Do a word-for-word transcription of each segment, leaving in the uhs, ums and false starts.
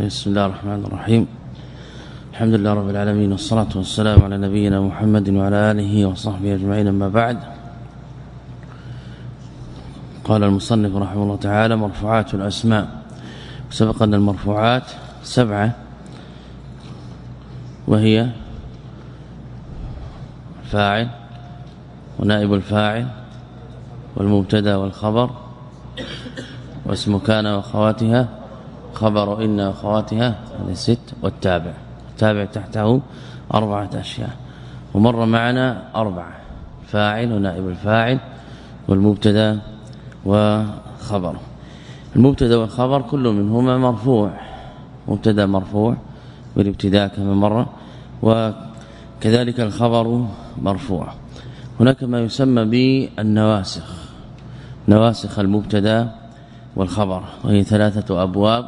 بسم الله الرحمن الرحيم. الحمد لله رب العالمين، والصلاة والسلام على نبينا محمد وعلى آله وصحبه أجمعين. أما بعد، قال المصنف رحمه الله تعالى: مرفوعات الأسماء. سبق أن المرفوعات سبعة، وهي الفاعل ونائب الفاعل والمبتدا والخبر واسم كان واخواتها، خبر إن واخواتها، هذه ست، والتابع. التابع تحته أربعة أشياء، ومر معنا أربعة: فاعل ونائب الفاعل والمبتدا وخبر. المبتدا والخبر كل منهما مرفوع، مبتدا مرفوع بالابتداء كما مر، وكذلك الخبر مرفوع. هناك ما يسمى بالنواسخ، نواسخ المبتدا والخبر، وهي ثلاثة أبواب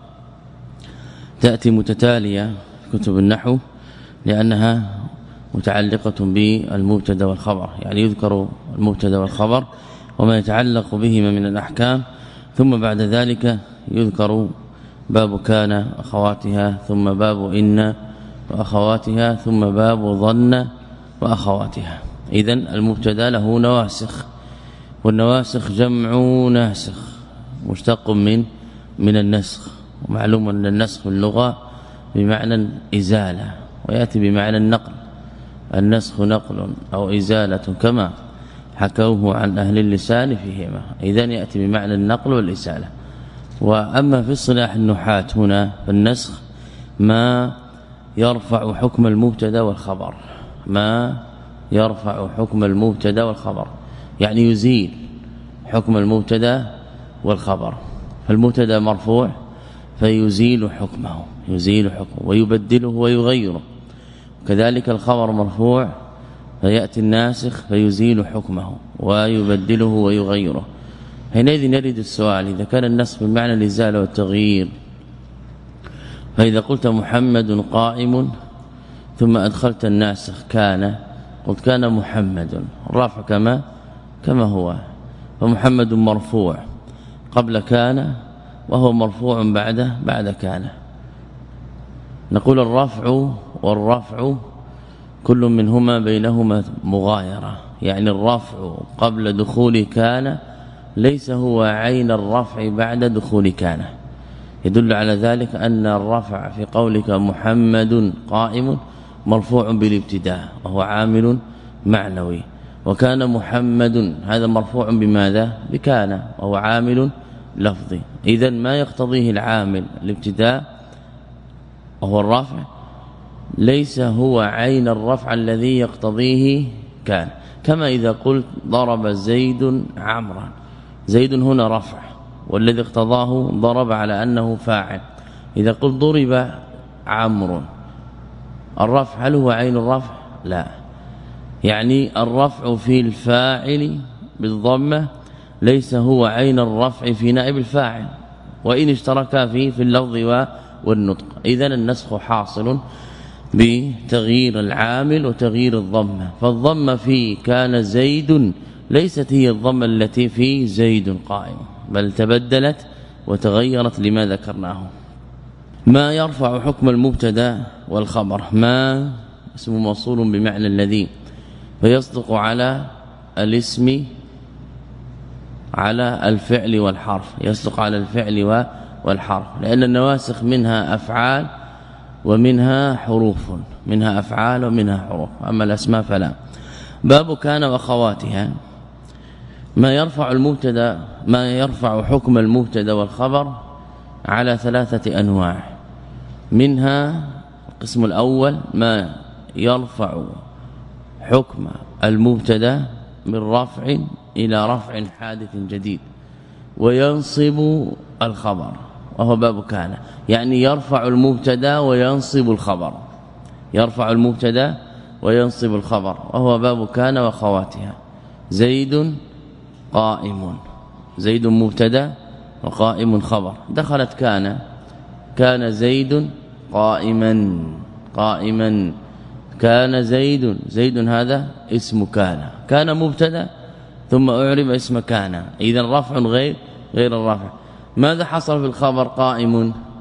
تأتي متتالية في كتب النحو لأنها متعلقة بالمبتدا والخبر، يعني يذكر المبتدا والخبر وما يتعلق بهما من الأحكام، ثم بعد ذلك يذكر باب كان أخواتها، ثم باب إن وأخواتها، ثم باب ظن وأخواتها. إذن المبتدا له نواسخ، والنواسخ جمع ناسخ مشتق من من النسخ، ومعلوم أن النسخ في اللغة بمعنى إزالة، ويأتي بمعنى النقل. النسخ نقل أو إزالة كما حكوه عن أهل اللسان فيهما، إذن يأتي بمعنى النقل والإزالة. وأما في اصطلاح النحاة هنا فالنسخ ما يرفع حكم المبتدا والخبر، ما يرفع حكم المبتدا والخبر، يعني يزيل حكم المبتدا والخبر. فالمبتدا مرفوع فيزيل حكمه، يزيل حكمه ويبدله ويغيره، وكذلك الخبر مرفوع فيأتي الناسخ فيزيل حكمه ويبدله ويغيره. حينئذ نرد السؤال: إذا كان النسخ بمعنى الإزالة والتغيير، فإذا قلت محمد قائم ثم أدخلت الناسخ كان، قلت كان محمد، الرفع كما كما هو، فمحمد مرفوع قبل كان وهو مرفوع بعد بعد كان. نقول الرفع والرفع كل منهما بينهما مغايرة، يعني الرفع قبل دخول كان ليس هو عين الرفع بعد دخول كان. يدل على ذلك أن الرفع في قولك محمد قائم مرفوع بالابتداء وهو عامل معنوي، وكان محمد هذا مرفوع بماذا؟ بكان وهو عامل لفظي. إذن ما يقتضيه العامل الابتداء وهو الرفع ليس هو عين الرفع الذي يقتضيه كان. كما إذا قلت ضرب زيد عمرا، زيد هنا رفع والذي اقتضاه ضرب على أنه فاعل. إذا قلت ضرب عمرو، الرفع هل هو عين الرفع؟ لا، يعني الرفع في الفاعل بالضمة ليس هو عين الرفع في نائب الفاعل، وإن اشتركا فيه في اللفظ والنطق. إذن النسخ حاصل بتغيير العامل وتغيير الضمة. فالضمة في كان زيد ليست هي الضمة التي في زيد قائم، بل تبدلت وتغيرت لما ذكرناه. ما يرفع حكم المبتدا والخبر، ما اسم موصول بمعنى الذي، فيصدق على الاسم على الفعل والحرف، يصدق على الفعل والحرف، لأن النواسخ منها أفعال ومنها حروف، منها أفعال ومنها حروف، أما الأسماء فلا. باب كان وأخواتها. ما يرفع المبتدا، ما يرفع حكم المبتدا والخبر على ثلاثة أنواع، منها القسم الأول ما يرفع حكم المبتدا من رفع إلى رفع حادث جديد، وينصب الخبر وهو باب كان، يعني يرفع المبتدا وينصب الخبر، يرفع المبتدا وينصب الخبر وهو باب كان وأخواتها. زيد قائم، زيد مبتدا وقائم خبر. دخلت كان، كان زيد قائما، قائما كان زيد، زيد هذا اسم كان، كان مبتدا ثم أعرب اسم كان، إذا رفع غير غير الرفع. ماذا حصل في الخبر؟ قائم،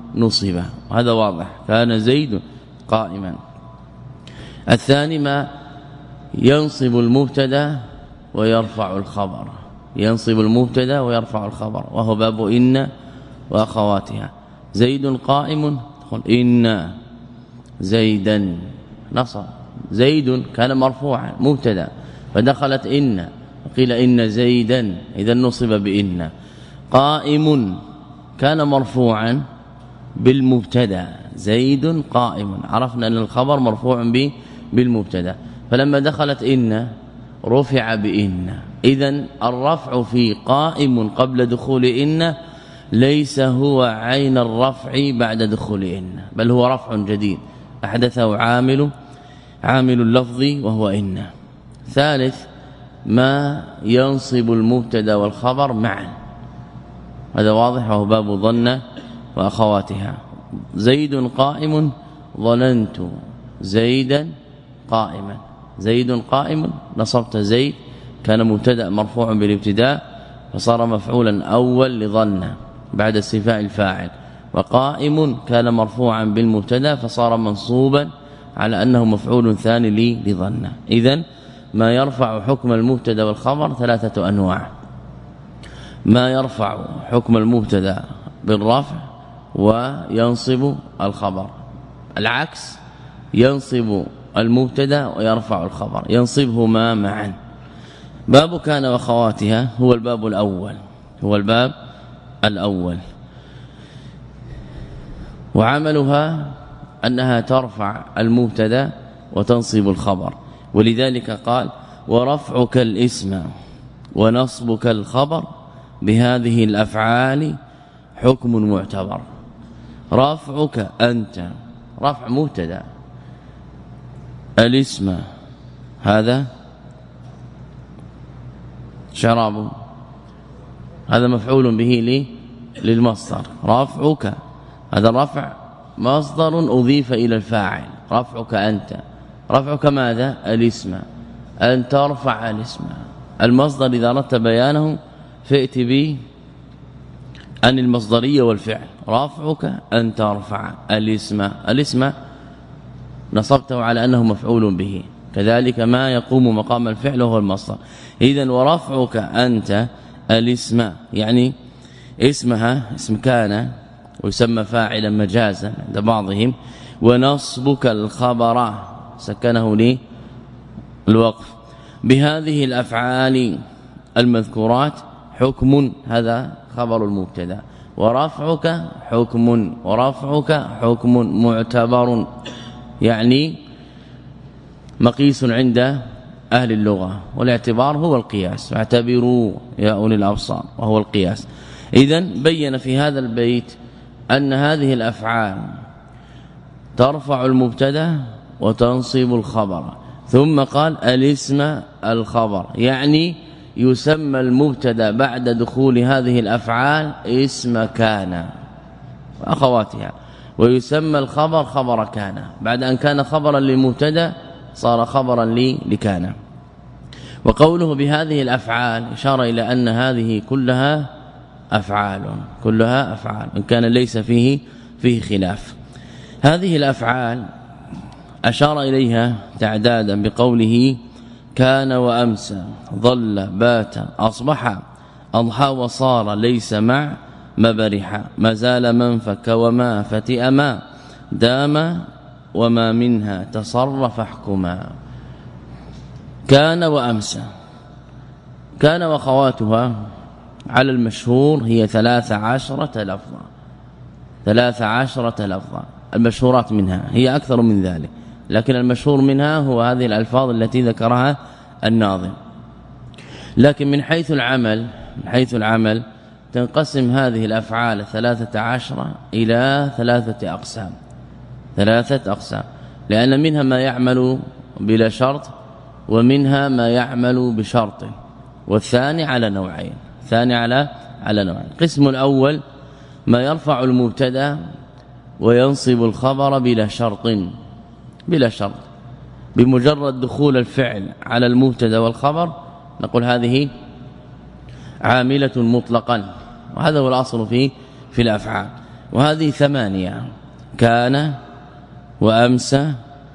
نصب، وهذا واضح. كان زيد قائما. الثاني ما ينصب المبتدا ويرفع الخبر، ينصب المبتدا ويرفع الخبر، وهو باب إن وأخواتها. زيد قائم، إن زيدا نصب. زيد كان مرفوعا مبتدا فدخلت إن، قيل إن زيدا، إذا نصب بإن. قائم كان مرفوعا بالمبتدا، زيد قائم، عرفنا أن الخبر مرفوع بالمبتدا، فلما دخلت إن رفع بإن. إذن الرفع في قائم قبل دخول إن ليس هو عين الرفع بعد دخول إن، بل هو رفع جديد أحدثه عامل عامل اللفظ وهو إن. ثالث ما ينصب المبتدا والخبر معا، هذا واضح، وهو باب ظن وأخواتها. زيد قائم، ظننت زيدا قائما. زيد قائم نصبت زيد، كان مبتدا مرفوع بالابتداء فصار مفعولا أول لظن بعد استيفاء الفاعل، وقائم كان مرفوعا بالمبتدا فصار منصوبا على أنه مفعول ثاني لي لظن. إذن ما يرفع حكم المبتدا والخبر ثلاثة أنواع: ما يرفع حكم المبتدا بالرفع وينصب الخبر، العكس ينصب المبتدا ويرفع الخبر، ينصبهما معا. باب كان واخواتها هو الباب الأول، هو الباب الأول وعملها أنها ترفع المبتدا وتنصب الخبر، ولذلك قال: ورفعك الاسم ونصبك الخبر بهذه الأفعال حكم معتبر. رفعك أنت رفع مبتدا، الاسم هذا شراب، هذا مفعول به لي للمصدر. رفعك هذا الرفع مصدر أضيف إلى الفاعل. رفعك أنت، رفعك ماذا؟ الاسم، أن ترفع الاسم. المصدر إذا أردت بيانه فائت به أن المصدرية والفعل. رفعك أن ترفع الاسم، الاسم نصبته على أنه مفعول به، كذلك ما يقوم مقام الفعل وهو المصدر. إذن ورفعك أنت الاسم يعني اسمها اسم كان ويسمى فاعلا مجازا عند بعضهم، ونصبك الخبر سكنه لي الوقف بهذه الأفعال المذكورات حكم، هذا خبر المبتدا، ورفعك حكم، ورفعك حكم معتبر يعني مقيس عند أهل اللغة، والاعتبار هو القياس، اعتبروا يا أولي الأبصار، وهو القياس. إذن بين في هذا البيت أن هذه الأفعال ترفع المبتدا وتنصب الخبر، ثم قال الاسم الخبر، يعني يسمى المبتدا بعد دخول هذه الأفعال اسم كان وأخواتها، ويسمى الخبر خبر كان، بعد أن كان خبرا للمبتدا صار خبرا لي لكان. وقوله بهذه الأفعال إشارة إلى أن هذه كلها أفعال، كلها أفعال إن كان ليس فيه فيه خلاف. هذه الأفعال أشار إليها تعدادا بقوله كان وأمسى، ظل، بات، أصبح، أضحى، وصار، ليس، مع، مبرح، ما زال، منفك، وما فتئ، ما دام، وما منها تصرف احكما. كان وأمسى، كان وخواتها على المشهور هي ثلاث عشرة لفظا، ثلاث عشرة لفظا، المشهورات منها هي أكثر من ذلك، لكن المشهور منها هو هذه الألفاظ التي ذكرها الناظم. لكن من حيث العمل من حيث العمل تنقسم هذه الأفعال الثلاثة عشرة إلى ثلاثة أقسام، ثلاثة أقسام، لأن منها ما يعمل بلا شرط، ومنها ما يعمل بشرط، والثاني على نوعين، الثاني على على نوعين. القسم الأول ما يرفع المبتدا وينصب الخبر بلا شرط، بلا شرط، بمجرد دخول الفعل على المبتدا والخبر نقول هذه عاملة مطلقا، وهذا هو الأصل في في الأفعال. وهذه ثمانية: كان وأمسى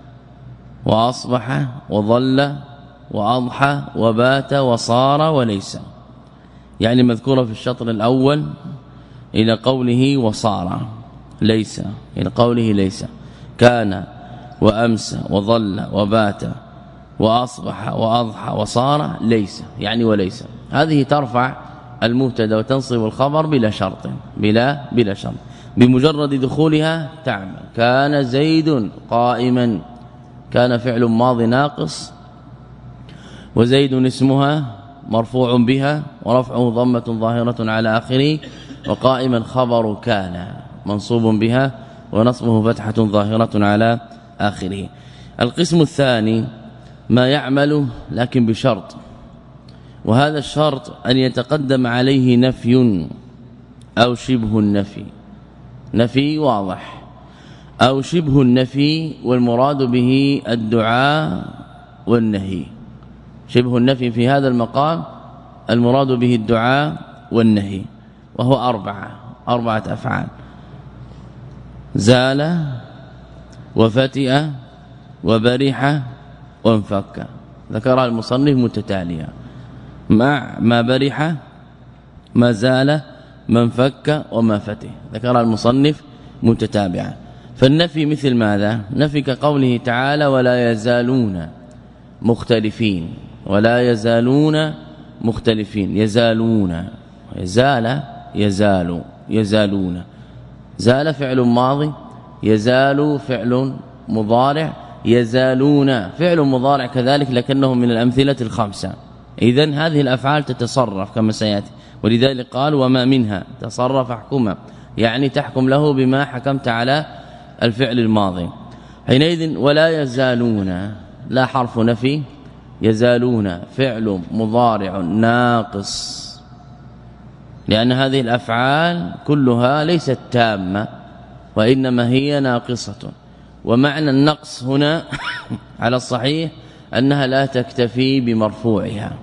وأصبح وظل وأضحى وبات وصار وليس، يعني مذكورة في الشطر الأول إلى قوله وصار، ليس إلى قوله ليس. كان وأمسى وظل وبات وأصبح وأضحى وصار ليس، يعني وليس. هذه ترفع المبتدا وتنصب الخبر بلا شرط، بلا بلا شرط، بمجرد دخولها تعمل. كان زيد قائما، كان فعل ماضي ناقص، وزيد اسمها مرفوع بها ورفعه ضمة ظاهرة على آخره، وقائما خبر كان منصوب بها ونصبه فتحة ظاهرة على آخره. القسم الثاني ما يعمل لكن بشرط، وهذا الشرط أن يتقدم عليه نفي أو شبه النفي، نفي واضح أو شبه النفي، والمراد به الدعاء والنهي. شبه النفي في هذا المقام المراد به الدعاء والنهي، وهو أربعة أربعة أفعال: زال وفتئ وبرح وانفك. ذكرها المصنف متتالية: مع ما برح، ما زال، ما انفك، وما فتئ. ذكرها المصنف متتابعة. فالنفي مثل ماذا؟ نفي كقوله تعالى: ولا يزالون مختلفين، ولا يزالون مختلفين. يزالون، يزال يزال يزالون، زال فعل ماضي، يزال فعل مضارع، يزالون فعل مضارع كذلك، لكنه من الأمثلة الخمسة. إذن هذه الأفعال تتصرف كما سيأتي، ولذلك قال: وما منها تصرف احكما، يعني تحكم له بما حكمت على الفعل الماضي. حينئذ ولا يزالون لا حرف نفي، يزالون فعل مضارع ناقص، لأن هذه الأفعال كلها ليست تامة وإنما هي ناقصة. ومعنى النقص هنا على الصحيح أنها لا تكتفي بمرفوعها.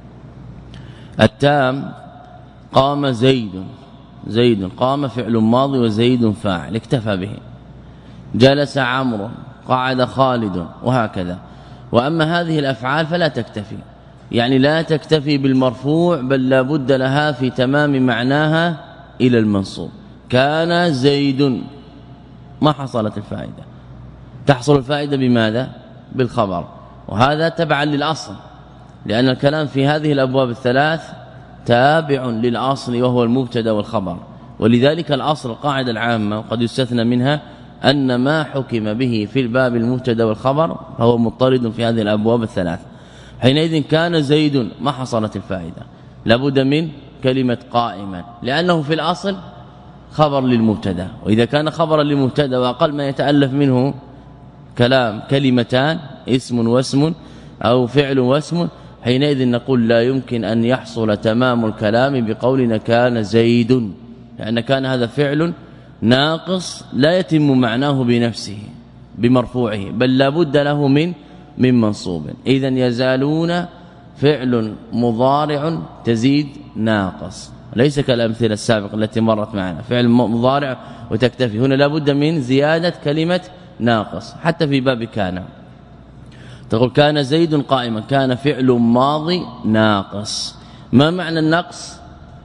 التام قام زيد، زيد قام فعل ماضي وزيد فاعل اكتفى به. جلس عمرو، قعد خالد، وهكذا. وأما هذه الأفعال فلا تكتفي، يعني لا تكتفي بالمرفوع، بل لا بد لها في تمام معناها إلى المنصوب. كان زيد، ما حصلت الفائدة، تحصل الفائدة بماذا؟ بالخبر، وهذا تبعا للأصل، لأن الكلام في هذه الأبواب الثلاث تابع للأصل وهو المبتدا والخبر. ولذلك الأصل القاعدة العامة وقد يستثنى منها أن ما حكم به في الباب المبتدا والخبر فهو مضطرد في هذه الأبواب الثلاث. حينئذ كان زيد، ما حصلت الفائدة، لابد من كلمة قائما، لأنه في الأصل خبر للمبتدا، وإذا كان خبرا للمبتدا وأقل ما يتألف منه كلام كلمتان، اسم واسم أو فعل واسم، حينئذ نقول لا يمكن أن يحصل تمام الكلام بقولنا كان زيد، لأن كان هذا فعل ناقص لا يتم معناه بنفسه بمرفوعه، بل لا بد له من من منصوب. إذن يزالون فعل مضارع تزيد ناقص، ليس كالأمثلة السابقة التي مرت معنا فعل مضارع وتكتفي. هنا لا بد من زيادة كلمة ناقص. حتى في باب كان تقول كان زيد قائما، كان فعل ماضي ناقص. ما معنى النقص؟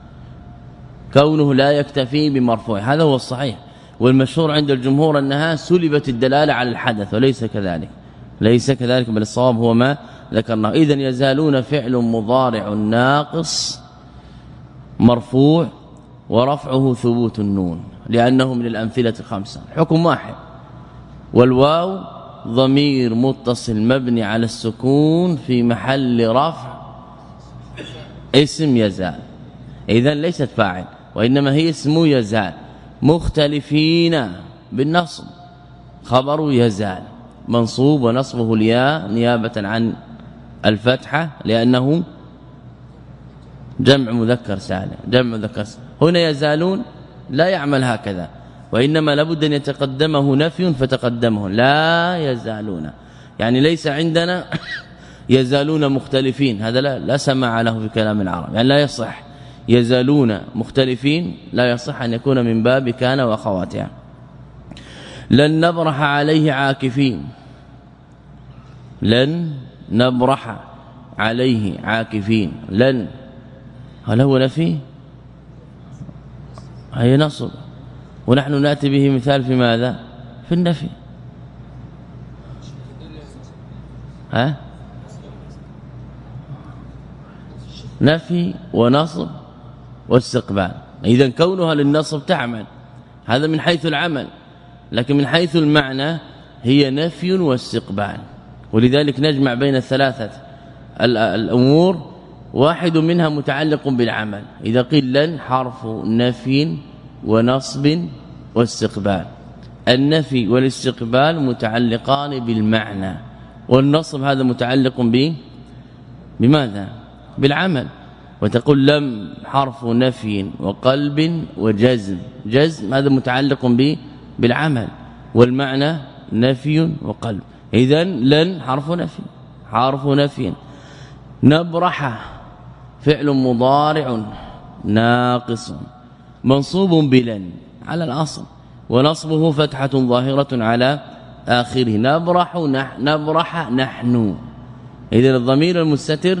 كونه لا يكتفي بمرفوع، هذا هو الصحيح، والمشهور عند الجمهور أنها سلبت الدلالة على الحدث، وليس كذلك، ليس كذلك، بل الصواب هو ما ذكرناه. إذن يزالون فعل مضارع ناقص مرفوع، ورفعه ثبوت النون لأنه من الأمثلة الخمسة، حكم واحد. والواو ضمير متصل مبني على السكون في محل رفع اسم يزال، إذن ليست فاعل وإنما هي اسم يزال. مختلفين بالنصب، خبر يزال منصوب ونصبه الياء نيابة عن الفتحة لأنه جمع مذكر سالم، جمع مذكر سالم. هنا يزالون لا يعمل هكذا، وإنما لابد أن يتقدمه نفي فتقدمه لا يزالون، يعني ليس عندنا يزالون مختلفين، هذا لا, لا سماع له في كلام العرب، يعني لا يصح. يزالون مختلفين لا يصح أن يكون من باب كان وأخواتها. لن نبرح عليه عاكفين، لن نبرح عليه عاكفين، لن هل هو نفي؟ هي نصب، ونحن نأتي به مثال في ماذا؟ في النفي. ها نفي ونصب واستقبال. إذن كونها للنصب تعمل، هذا من حيث العمل، لكن من حيث المعنى هي نفي واستقبال. ولذلك نجمع بين الثلاثة الأمور، واحد منها متعلق بالعمل. إذا قيل لن حرف نفي ونصب واستقبال، النفي والاستقبال متعلقان بالمعنى، والنصب هذا متعلق به بماذا؟ بالعمل. وتقول لم حرف نفي وقلب وجزم، جزم هذا متعلق به بالعمل، والمعنى نفي وقلب. إذن لن حرف نفي، حرف نفي. نبرح فعل مضارع ناقص منصوب بلن على الأصل، ونصبه فتحة ظاهرة على آخره. نبرح نح نبرح نحن. إذن الضمير المستتر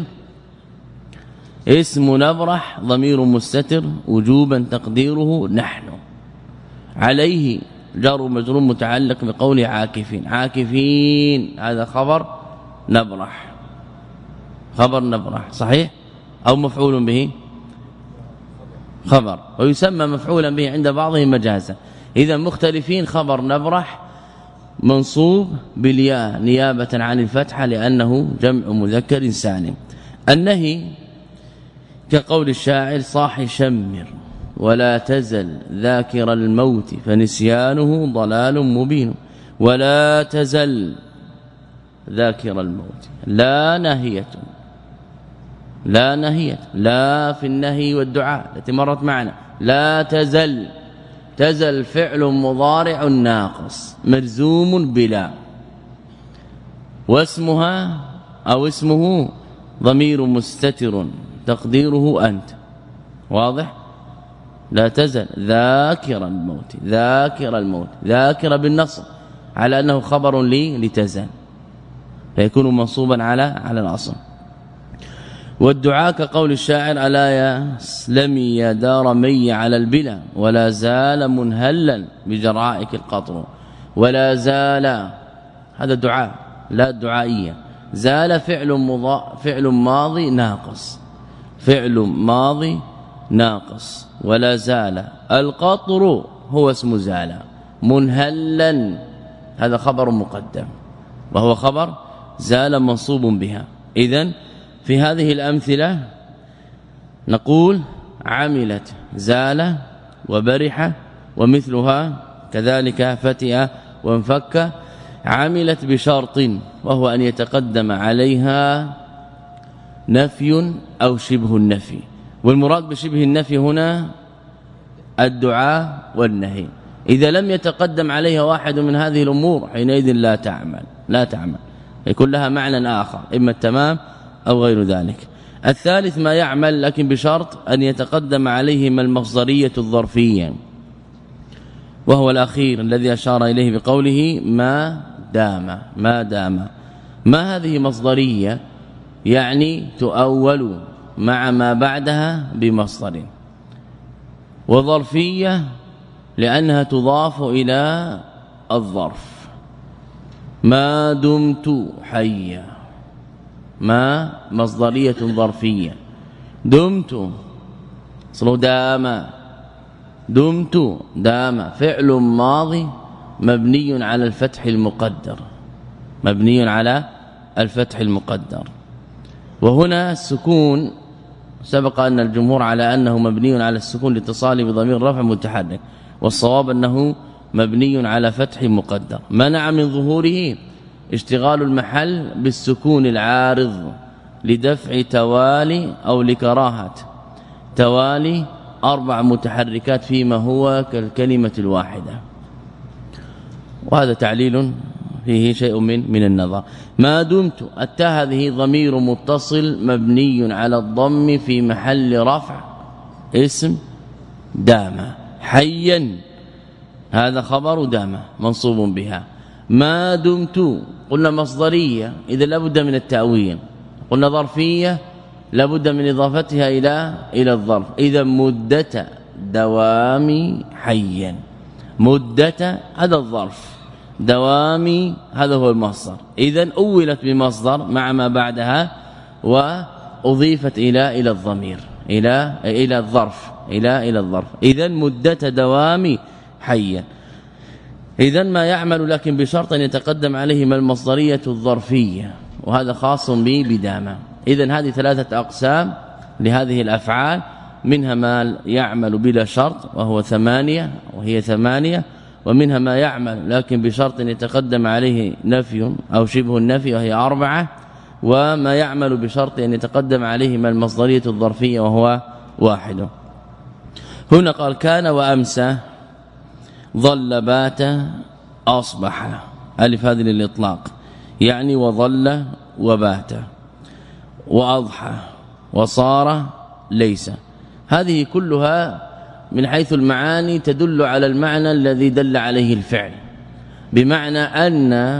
اسم نبرح ضمير مستتر وجوبا تقديره نحن. عليه جار ومجرور متعلق بقول عاكفين، عاكفين هذا خبر نبرح، خبر نبرح صحيح أو مفعول به؟ خبر، ويسمى مفعولا به عند بعضهم مجازا. إذا مختلفين خبر نبرح منصوب بالياء نيابة عن الفتحة لأنه جمع مذكر سالم. النهي كقول الشاعر صاح شمر ولا تزل ذاكر الموت فنسيانه ضلال مبين. ولا تزل ذاكر الموت، لا نهية، لا نهية، لا في النهي والدعاء التي مرت معنا. لا تزل، تزل فعل مضارع ناقص مجزوم بلا، واسمها أو اسمه ضمير مستتر تقديره أنت، واضح؟ لا تزل ذاكر الموت، ذاكر الموت، ذاكر بالنصب على أنه خبر لي لتزل، فيكون منصوبا على على الأصل. والدعاء كقول الشاعر ألا يسلمي يا دار مي على البلا ولا زال منهلا بجرائك القطر. ولا زال هذا دعاء لا دعائية، زال فعل مضا فعل ماضي ناقص، فعل ماضي ناقص. ولا زال القطر هو اسم زال، منهلا هذا خبر مقدم وهو خبر زال منصوب بها. إذن في هذه الأمثلة نقول عملت زال وبرح ومثلها كذلك فتئ وانفك. عملت بشرط وهو أن يتقدم عليها نفي أو شبه النفي، والمراد بشبه النفي هنا الدعاء والنهي. إذا لم يتقدم عليها واحد من هذه الأمور حينئذ لا تعمل، لا تعمل، يكون لها معنى آخر إما التمام أو غير ذلك. الثالث ما يعمل لكن بشرط أن يتقدم عليهما المصدرية الظرفية، وهو الأخير الذي أشار إليه بقوله ما دام. ما دام ما هذه مصدرية، يعني تؤول مع ما بعدها بمصدر، وظرفية لأنها تضاف إلى الظرف. ما دمت حيا، ما مصدرية ظرفية، دمت صلو دام، دمت دام فعل ماضي مبني على الفتح المقدر، مبني على الفتح المقدر. وهنا السكون سبق أن الجمهور على أنه مبني على السكون لاتصاله بضمير رفع متحرك، والصواب أنه مبني على فتح مقدر منع من ظهوره اشتغال المحل بالسكون العارض لدفع توالي أو لكراهة توالي أربع متحركات فيما هو كالكلمة الواحدة. وهذا تعليل فيه شيء من من النظر. ما دمت التاء هذه ضمير متصل مبني على الضم في محل رفع اسم دام. حيا هذا خبر دام منصوب بها. ما دمت قلنا مصدريه اذا لابد من التأويل. قلنا ظرفيه لابد من اضافتها الى الى الظرف. اذا مدة دوامي حيا. مدة هذا الظرف، دوامي هذا هو المصدر. اذا اولت بمصدر مع ما بعدها واضيفت الى الى الضمير الى الى الظرف الى الى الظرف. اذا مدة دوامي حيا. اذا ما يعمل لكن بشرط ان يتقدم عليه ما المصدريه الظرفيه، وهذا خاص به بدامه. اذا هذه ثلاثه اقسام لهذه الافعال، منها ما يعمل بلا شرط وهو ثمانية وهي ثمانية، ومنها ما يعمل لكن بشرط ان يتقدم عليه نفي او شبه النفي وهي أربعة، وما يعمل بشرط ان يتقدم عليه ما المصدريه الظرفيه وهو واحد. هنا قال كان وامسى ظل بات اصبح، الف هذه للاطلاق، يعني وظل وبات واضحى وصار ليس. هذه كلها من حيث المعاني تدل على المعنى الذي دل عليه الفعل، بمعنى أن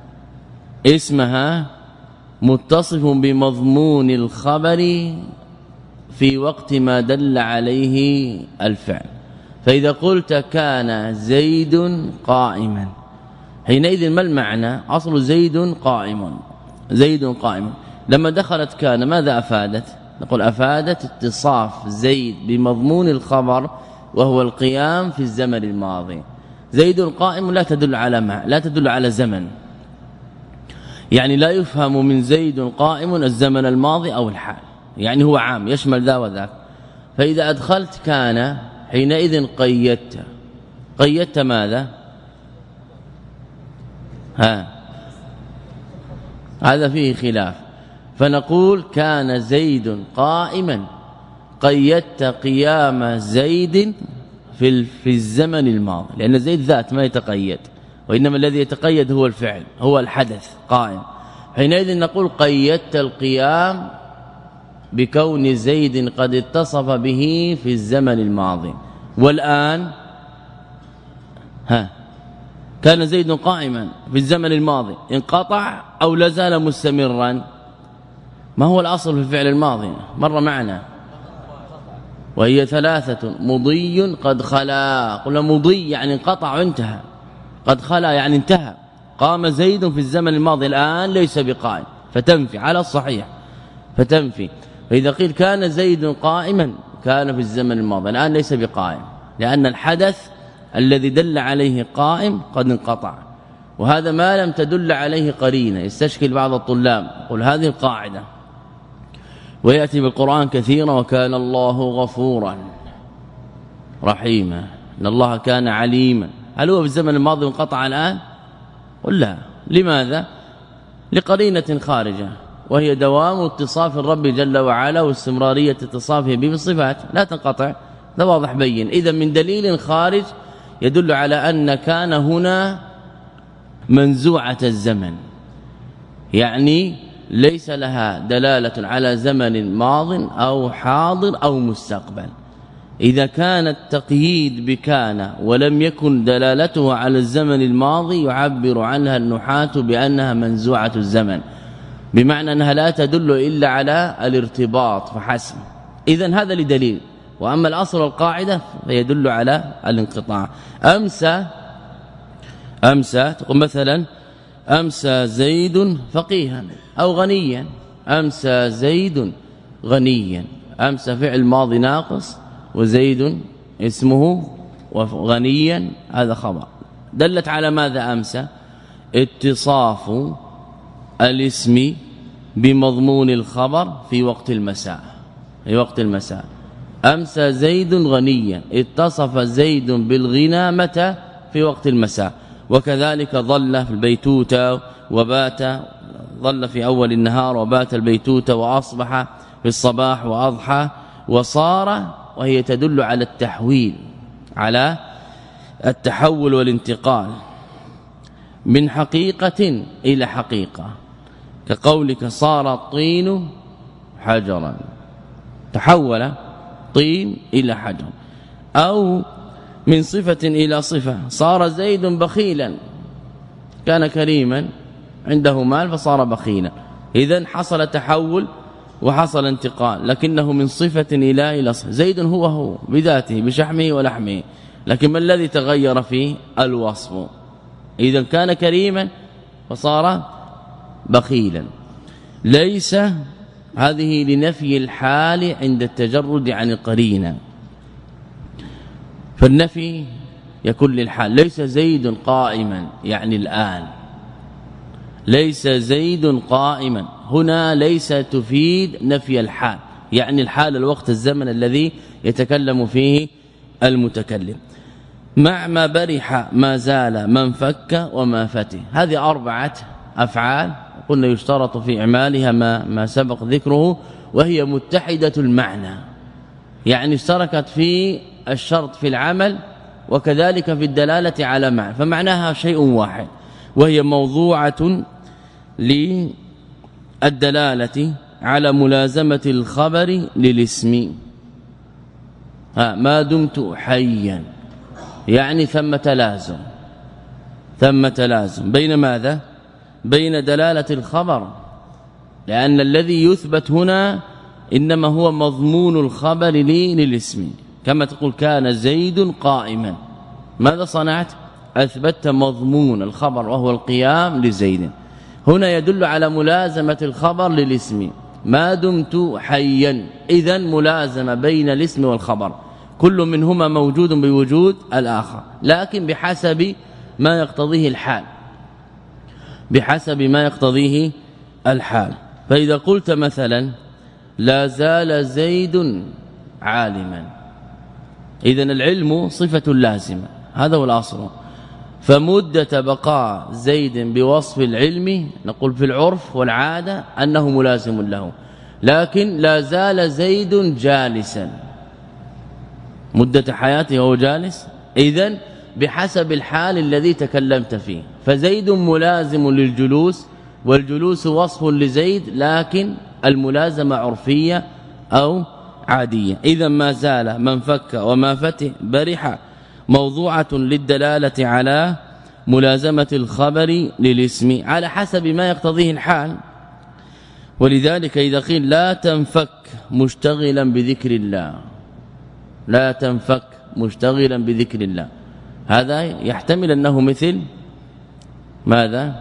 اسمها متصف بمضمون الخبر في وقت ما دل عليه الفعل. فإذا قلت كان زيد قائما، حينئذ ما المعنى؟ أصل زيد قائم، زيد قائم. لما دخلت كان ماذا أفادت؟ نقول أفادت اتصاف زيد بمضمون الخبر وهو القيام في الزمن الماضي. زيد قائم لا تدل على ما لا تدل على زمن، يعني لا يفهم من زيد قائم الزمن الماضي أو الحال، يعني هو عام يشمل ذا وذاك. فإذا أدخلت كان حينئذ قيدت قيدت ماذا؟ ها هذا فيه خلاف. فنقول كان زيد قائما، قيدت قيام زيد في في الزمن الماضي، لأن زيد ذات ما يتقيد، وإنما الذي يتقيد هو الفعل هو الحدث قائم. حينئذ نقول قيدت القيام بكون زيد قد اتصف به في الزمن الماضي. والآن ها كان زيد قائما في الزمن الماضي، انقطع أو لازال مستمرا؟ ما هو الأصل في الفعل الماضي؟ مر معنا وهي ثلاثة: مضي قد خلا. قلنا مضي يعني انقطع وانتهى، قد خلا يعني انتهى. قام زيد في الزمن الماضي، الآن ليس بقائم، فتنفي على الصحيح فتنفي. فإذا قيل كان زيد قائما كان في الزمن الماضي، الآن ليس بقائم، لأن الحدث الذي دل عليه قائم قد انقطع، وهذا ما لم تدل عليه قرينه. يستشكل بعض الطلاب يقول هذه القاعدة ويأتي بالقرآن كثيرا: وكان الله غفورا رحيما، إن الله كان عليما. هل هو في الزمن الماضي انقطع الآن؟ قل لا. لماذا؟ لقرينة خارجة، وهي دوام اتصاف الرب جل وعلا واستمرارية اتصافه به بالصفات لا تنقطع. ده واضح بين. إذا من دليل خارج يدل على أن كان هنا منزوعة الزمن، يعني ليس لها دلالة على زمن ماض أو حاضر أو مستقبل. إذا كان التقييد بكان ولم يكن دلالته على الزمن الماضي يعبر عنها النحاة بأنها منزوعة الزمن، بمعنى أنها لا تدل إلا على الارتباط فحسب. إذن هذا لدليل. وأما الأصل القاعدة فيدل على الانقطاع. أمسى أمسى تقول مثلا أمسى زيد فقيها أو غنيا. أمسى زيد غنيا، أمسى فعل ماضي ناقص وزيد اسمه وغنيا هذا خبر. دلت على ماذا أمسى؟ اتصاف الاسم بمضمون الخبر في وقت المساء. في وقت المساء أمسى زيد غنيا، اتصف زيد بالغنى متى؟ في وقت المساء. وكذلك ظل في البيتوتة وبات، ظل في أول النهار وبات البيتوتة، وأصبح في الصباح وأضحى، وصار وهي تدل على التحويل، على التحول والانتقال من حقيقة إلى حقيقة، كقولك صار الطين حجرا، تحول طين إلى حجر، أو من صفة إلى صفة، صار زيد بخيلا، كان كريما عنده مال فصار بخيلا، إذن حصل تحول وحصل انتقال، لكنه من صفة إلى إلى صفة. زيد هو هو بذاته بشحمه ولحمه، لكن ما الذي تغير فيه؟ الوصف. إذن كان كريما فصار بخيلا. ليس هذه لنفي الحال عند التجرد عن القرينة، فالنفي يكون للحال. ليس زيد قائما يعني الآن، ليس زيد قائما هنا ليس تفيد نفي الحال، يعني الحال الوقت الزمن الذي يتكلم فيه المتكلم. مع ما برح ما زال من فك وما فته، هذه أربعة أفعال قلنا يشترط في إعمالها ما, ما سبق ذكره، وهي متحدة المعنى، يعني اشتركت في الشرط في العمل وكذلك في الدلالة على معنى، فمعناها شيء واحد، وهي موضوعة للدلالة على ملازمة الخبر للاسم. ها ما دمت حيا يعني ثم تلازم، ثم تلازم بين ماذا؟ بين دلالة الخبر، لأن الذي يثبت هنا إنما هو مضمون الخبر للاسم، كما تقول كان زيد قائما، ماذا صنعت؟ أثبتت مضمون الخبر وهو القيام لزيد. هنا يدل على ملازمة الخبر للاسم ما دمت حيا، إذن ملازمة بين الاسم والخبر، كل منهما موجود بوجود الآخر، لكن بحسب ما يقتضيه الحال، بحسب ما يقتضيه الحال. فإذا قلت مثلا لا زال زيد عالما، إذن العلم صفة لازمة، هذا هو الأصل، فمدة بقاء زيد بوصف العلم نقول في العرف والعادة أنه ملازم له، لكن لا زال زيد جالسا، مدة حياته هو جالس، إذن بحسب الحال الذي تكلمت فيه، فزيد ملازم للجلوس، والجلوس وصف لزيد، لكن الملازمة عرفية أو عادية. إذا ما زال من فك وما فته برح موضوعة للدلالة على ملازمة الخبر للاسم على حسب ما يقتضيه الحال. ولذلك إذا قيل لا تنفك مشتغلا بذكر الله، لا تنفك مشتغلا بذكر الله، هذا يحتمل أنه مثل ماذا؟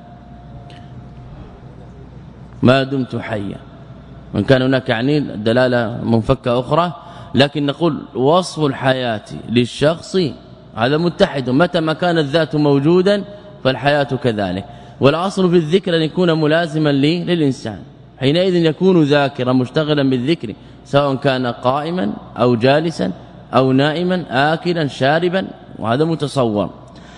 ما دمت حيا، وإن كان هناك يعني دلالة منفكة أخرى، لكن نقول وصف الحياة للشخص هذا متحد، متى ما كان الذات موجودا فالحياة كذلك، والأصل في الذكر أن يكون ملازما للإنسان، حينئذ يكون ذاكرا مشتغلا بالذكر، سواء كان قائما أو جالسا أو نائما آكلا شاربا، وهذا متصور.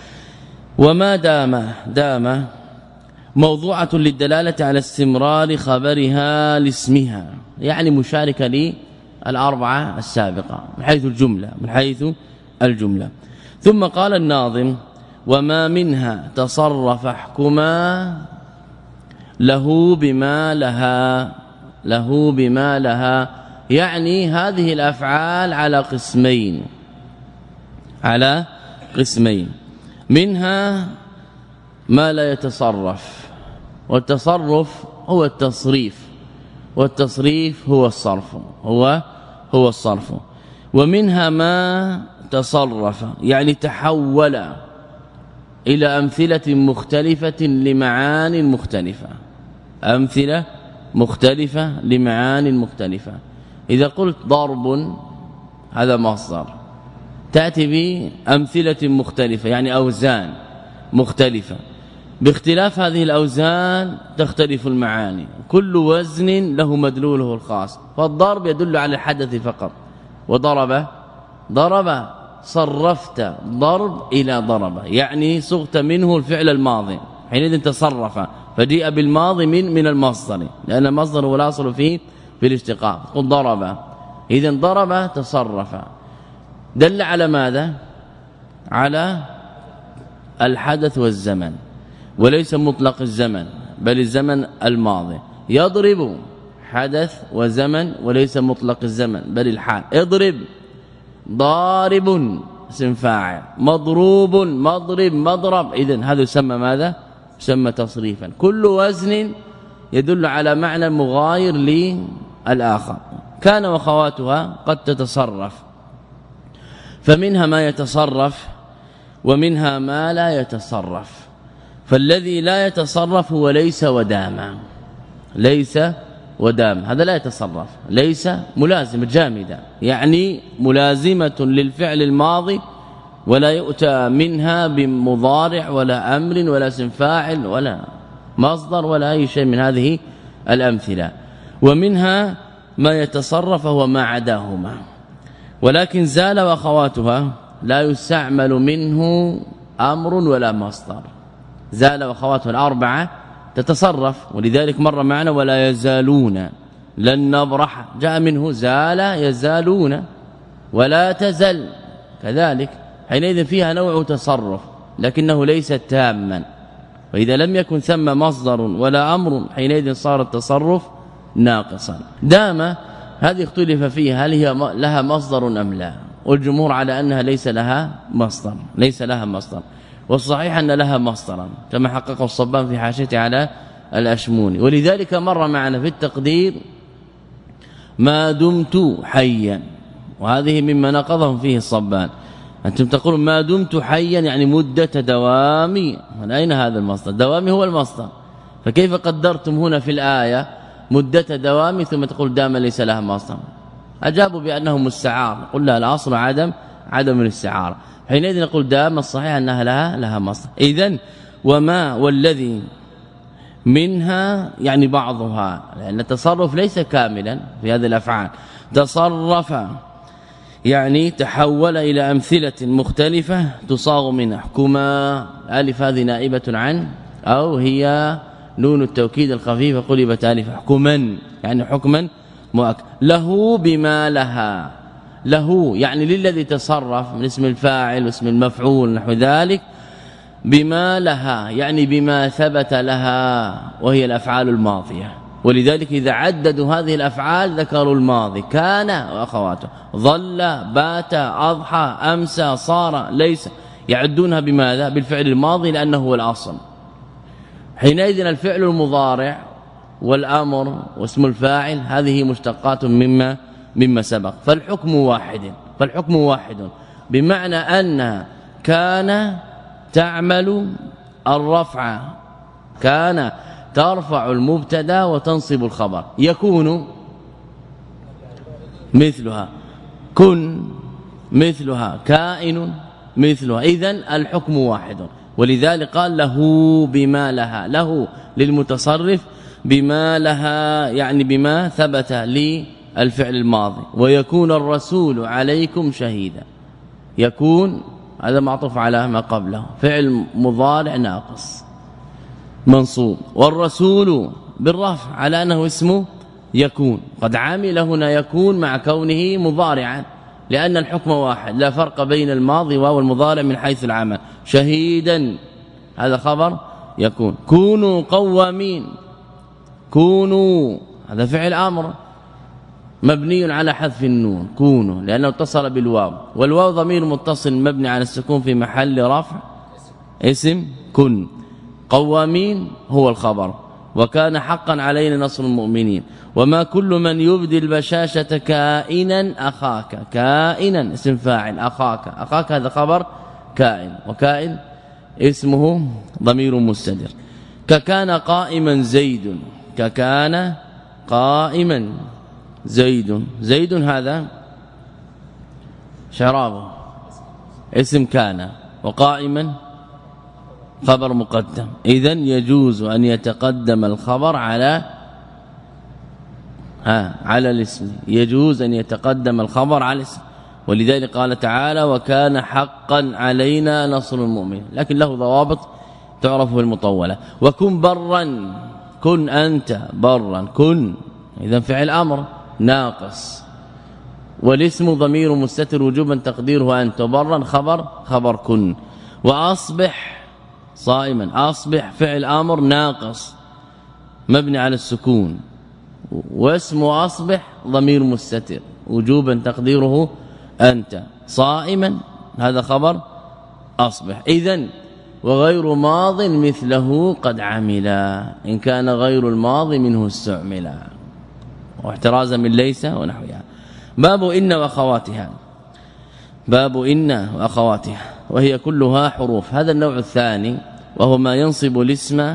وما دام دام موضوعة للدلالة على استمرار خبرها لاسمها، يعني مشاركة للأربعة السابقة من حيث الجملة، من حيث الجملة. ثم قال الناظم وما منها تصرف احكما له بما لها، له بما لها، يعني هذه الأفعال على قسمين، على قسمين، منها ما لا يتصرف، والتصرف هو التصريف، والتصريف هو الصرف، هو هو الصرف. ومنها ما تصرف يعني تحول إلى أمثلة مختلفة لمعان مختلفة، أمثلة مختلفة لمعان مختلفة. إذا قلت ضرب هذا مصدر، تأتي بأمثلة مختلفة يعني أوزان مختلفة، باختلاف هذه الأوزان تختلف المعاني، كل وزن له مدلوله الخاص. فالضرب يدل على الحدث فقط، وضرب ضرب صرفت ضرب إلى ضرب، يعني صغت منه الفعل الماضي، حينئذ تصرف، فجيء بالماضي من من المصدر، لأن المصدر هو الأصل فيه في الاشتقاق. قل ضرب، إذن ضرب تصرف، دل على ماذا؟ على الحدث والزمن، وليس مطلق الزمن بل الزمن الماضي. يضرب حدث وزمن وليس مطلق الزمن بل الحال. اضرب ضارب اسم فاعل، مضروب مضرب مضرب، اذن هذا يسمى ماذا؟ يسمى تصريفا. كل وزن يدل على معنى مغاير للآخر. كان وخواتها قد تتصرف، فمنها ما يتصرف ومنها ما لا يتصرف. فالذي لا يتصرف هو ليس ودام، ليس ودام هذا لا يتصرف، ليس ملازمة جامدة يعني ملازمة للفعل الماضي ولا يؤتى منها بمضارع ولا أمر ولا اسم فاعل ولا مصدر ولا أي شيء من هذه الأمثلة. ومنها ما يتصرف هو ما عداهما. ولكن زال واخواتها لا يستعمل منه أمر ولا مصدر. زال واخواتها الأربعة تتصرف، ولذلك مر معنا ولا يزالون لن نبرح، جاء منه زال يزالون، ولا تزل كذلك، حينئذ فيها نوع تصرف لكنه ليس تاما. وإذا لم يكن ثم مصدر ولا أمر حينئذ صار التصرف ناقصا. دام هذه اختلف فيها هل هي لها مصدر أم لا، والجمهور على أنها ليس لها مصدر، ليس لها مصدر، والصحيح أن لها مصدرا كما حققه الصبان في حاشيته على الأشموني. ولذلك مر معنا في التقدير ما دمت حيا، وهذه مما نقضهم فيه الصبان. أنتم تقولون ما دمت حيا يعني مدة دوامي، من أين هذا المصدر؟ دوامي هو المصدر، فكيف قدرتم هنا في الآية مدة دوامي ثم تقول دام ليس لها مصدر؟ أجابوا بأنه مستعار، قل لا الأصل عدم عدم الاستعارة، حينئذ نقول دام الصحيح أنها لها لها مصدر. إذن وما والذي منها يعني بعضها، لأن التصرف ليس كاملا في هذه الأفعال. تصرف يعني تحول إلى أمثلة مختلفة تصاغ منها. حكما ألف هذه نائبة عن أو هي نون التوكيد الخفيفة قلبت ألف. حكما يعني حكما مؤكد. له بما لها، له يعني للذي تصرف من اسم الفاعل واسم المفعول نحو ذلك. بما لها يعني بما ثبت لها وهي الأفعال الماضية. ولذلك إذا عددوا هذه الأفعال ذكروا الماضي كان وأخواته، ظل بات أضحى أمسى صار ليس، يعدونها بماذا؟ بالفعل الماضي لأنه هو الأصل. حينئذ الفعل المضارع والأمر واسم الفاعل هذه مشتقات مما مما سبق. فالحكم واحد، فالحكم واحد بمعنى أن كان تعمل الرفع، كان ترفع المبتدا وتنصب الخبر. يكون مثلها، كن مثلها، كائن مثلها. إذن الحكم واحد. ولذلك قال له بما لها، له للمتصرف، بما لها يعني بما ثبت للفعل الماضي. ويكون الرسول عليكم شهيدا. يكون هذا معطوف على ما قبله، فعل مضارع ناقص منصوب، والرسول بالرفع على أنه اسمه يكون. قد عمل هنا يكون مع كونه مضارعا لأن الحكم واحد، لا فرق بين الماضي والمضارع من حيث العمل. شهيدا هذا خبر يكون. كونوا قوامين، كونوا هذا فعل أمر مبني على حذف النون، كونوا لأنه اتصل بالواو، والواو ضمير متصل مبني على السكون في محل رفع اسم كن. قوامين هو الخبر. وكان حقا علينا نصر المؤمنين. وما كل من يبدي البشاشة كائنا أخاك، كائنا اسم فاعل، أخاك أخاك هذا خبر كائن، وكائن اسمه ضمير مستتر. ككان قائما زيد، ككان قائما زيد، زيد هذا شرابه اسم كان، وقائما خبر مقدم. إذن يجوز أن يتقدم الخبر على ها على الاسم، يجوز أن يتقدم الخبر على الاسم. ولذلك قال تعالى وكان حقا علينا نصر المؤمن، لكن له ضوابط تعرف المطولة. وكن برا، كن أنت برا، كن إذن فعل أمر ناقص، والاسم ضمير مستتر وجوبا تقديره أنت، برا خبر خبر كن. وأصبح صائما، أصبح فعل أمر ناقص مبني على السكون، واسم أصبح ضمير مستتر وجوبا تقديره أنت صائما هذا خبر أصبح. إذن وغير ماض مثله قد عملا إن كان غير الماضي منه استعملا واحترازا من ليس ونحوها. باب إن وأخواتها باب إن وأخواتها وهي كلها حروف. هذا النوع الثاني وهو ما ينصب الاسم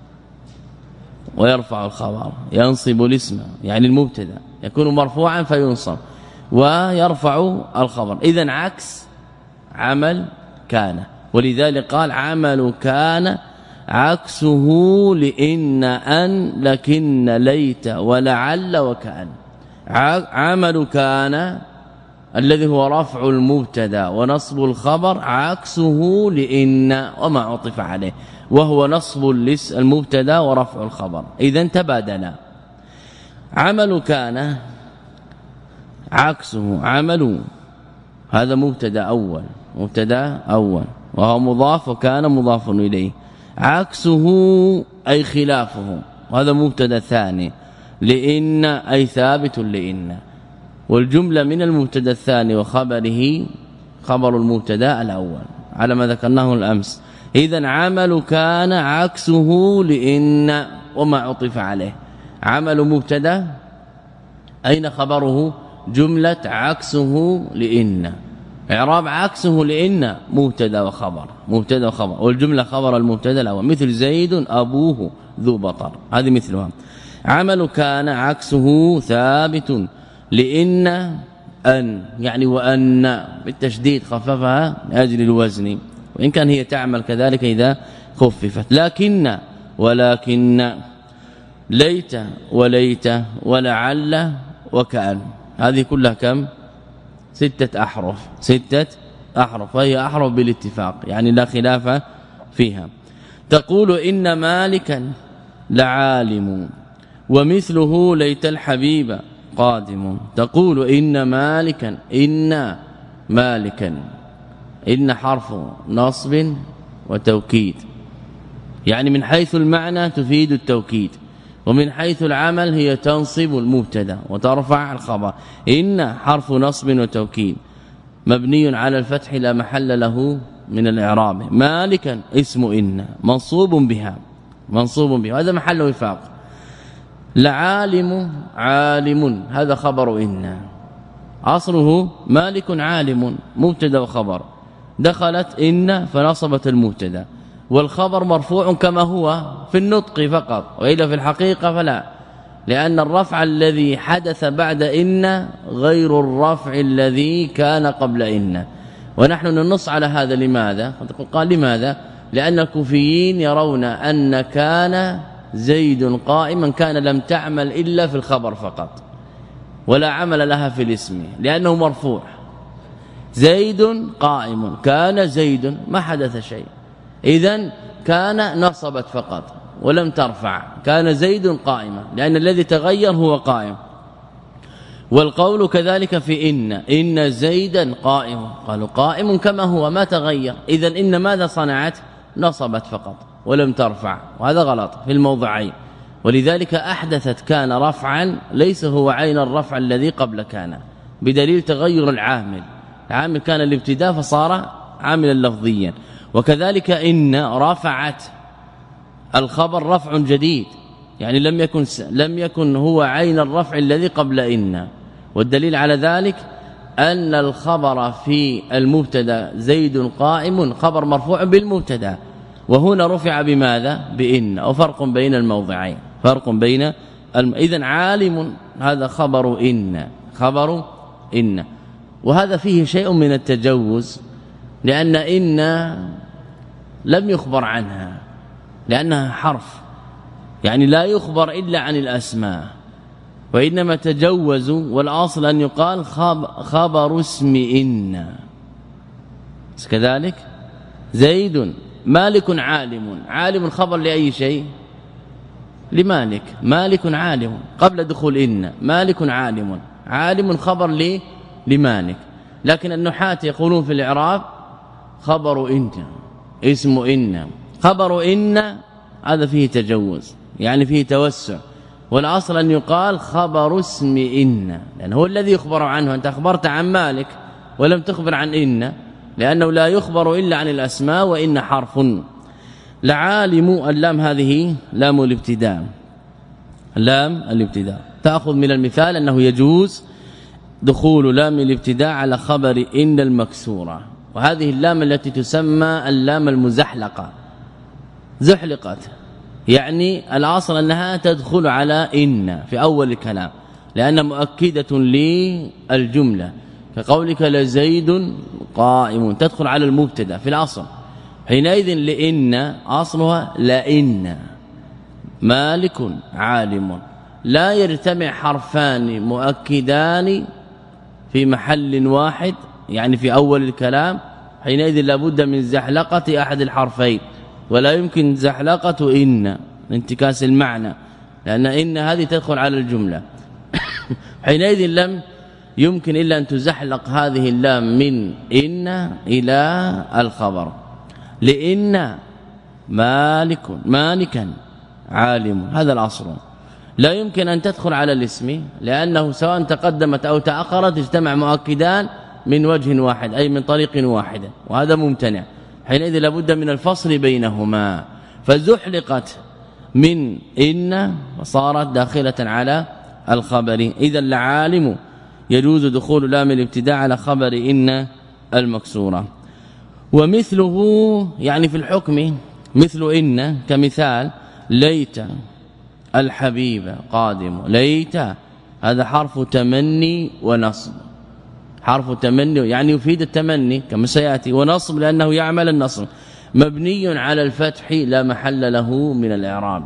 ويرفع الخبر. ينصب الاسم يعني المبتدا يكون مرفوعا فينصب ويرفع الخبر. إذن عكس عمل كان ولذلك قال عمل كان عكسه لإن أن لكن ليت ولعل وكأن. عمل كان الذي هو رفع المبتدا ونصب الخبر عكسه لإن وما عطف عليه وهو نصب المبتدا ورفع الخبر. إذن تبادلا. عمل كان عكسه عمل هذا مبتدا أول مبتدا أول وهو مضاف وكان مضاف إليه. عكسه أي خلافه وهذا مبتدا ثاني. لإن أي ثابت لإن والجملة من المبتدا الثاني وخبره خبر المبتدا الأول على ما ذكرناه الأمس. إذن عمل كان عكسه لإن وما عطف عليه. عمل مبتدا أين خبره جملة عكسه لإن. إعراب عكسه لإن مبتدا وخبر مبتدا وخبر والجملة خبر المبتدا الأول مثل زيد أبوه ذو بطر هذه مثلها. عمل كان عكسه ثابت لإن أن يعني وأن بالتشديد خففها لأجل الوزن وإن كان هي تعمل كذلك إذا خففت. لكن ولكن ليت وليت ولعل وكأن هذه كلها كم ستة أحرف ستة أحرف وهي أحرف بالاتفاق يعني لا خلاف فيها. تقول إن مالكا لعالم ومثله ليت الحبيب قادم. تقول إن مالكا إن مالكا إن حرف نصب وتوكيد يعني من حيث المعنى تفيد التوكيد ومن حيث العمل هي تنصب المبتدا وترفع الخبر. إن حرف نصب وتوكيد مبني على الفتح لا محل له من الإعراب. مالكا اسم إن منصوب بها منصوب بها هذا محل وفاق. لعالم عالم هذا خبر إن أصله مالك عالم مبتدا وخبر دخلت إن فنصبت المبتدا والخبر مرفوع كما هو في النطق فقط وإلا في الحقيقة فلا لأن الرفع الذي حدث بعد إن غير الرفع الذي كان قبل إن ونحن ننص على هذا. لماذا قال لماذا لأن الكوفيين يرون أن كان زيد قائما كان لم تعمل إلا في الخبر فقط ولا عمل لها في الاسم لأنه مرفوع. زيد قائم كان زيد ما حدث شيء إذن كان نصبت فقط ولم ترفع كان زيد قائما لأن الذي تغير هو قائم. والقول كذلك في إن إن زيدا قائم قالوا قائم كما هو ما تغير إذن إن ماذا صنعت نصبت فقط ولم ترفع وهذا غلط في الموضعين ولذلك أحدثت كان رفعا ليس هو عين الرفع الذي قبل كان بدليل تغير العامل. العامل كان الابتداء فصار عاملا لفظيا. وكذلك إن رفعت الخبر رفع جديد يعني لم يكن لم يكن هو عين الرفع الذي قبل إن والدليل على ذلك أن الخبر في المبتدا زيد قائم خبر مرفوع بالمبتدا وهنا رفع بماذا بإن وفرق بين الموضعين فرق بين الم... إذن عالم هذا خبر إن خبر إن وهذا فيه شيء من التجوز لأن إن لم يخبر عنها لأنها حرف يعني لا يخبر إلا عن الأسماء وإنما تجوزوا والأصل أن يقال خبر اسم إن كذلك. زيد مالك عالم عالم خبر لأي شيء لمالك مالك عالم قبل دخول إن مالك عالم عالم خبر لي لمالك. لكن النحاة يقولون في الإعراب خبر إن اسم إن خبر إن هذا فيه تجوز يعني فيه توسع والأصل أن يقال خبر اسم إن، لأن هو الذي يخبر عنه. أنت أخبرت عن مالك ولم تخبر عن إن، لأنه لا يخبر إلا عن الأسماء، وإن حرف. لعالم اللام هذه لام الابتداء، لام الابتداء. تأخذ من المثال أنه يجوز دخول لام الابتداء على خبر إن المكسورة، وهذه اللام التي تسمى اللام المزحلقة، زحلقت، يعني الأصل أنها تدخل على إن في أول الكلام لأنها مؤكدة للجملة، كقولك لزيد قائم، تدخل على المبتدا في الأصل. حينئذ لإن أصلها لإن مالك عالم، لا يجتمع حرفان مؤكدان في محل واحد، يعني في أول الكلام، حينئذ لابد من زحلقة أحد الحرفين، ولا يمكن زحلقة إن انتكاس المعنى، لأن إن هذه تدخل على الجملة. حينئذ لم يمكن إلا أن تزحلق هذه اللام من إن إلى الخبر. لإن مالك مالكا عالم، هذا الأصل. لا يمكن أن تدخل على الاسم، لأنه سواء تقدمت أو تأخرت اجتمع مؤكدان من وجه واحد، أي من طريق واحد، وهذا ممتنع. حينئذ لابد من الفصل بينهما، فزحلقت من إن وصارت داخلة على الخبر. إذا لعالم يجوز دخول لام الابتداء على خبر إن المكسورة. ومثله يعني في الحكم مثل إن، كمثال ليت الحبيب قادم، ليت هذا حرف تمني ونصب، حرف تمني يعني يفيد التمني كما سياتي، ونصب لأنه يعمل النصب، مبني على الفتح لا محل له من الإعراب.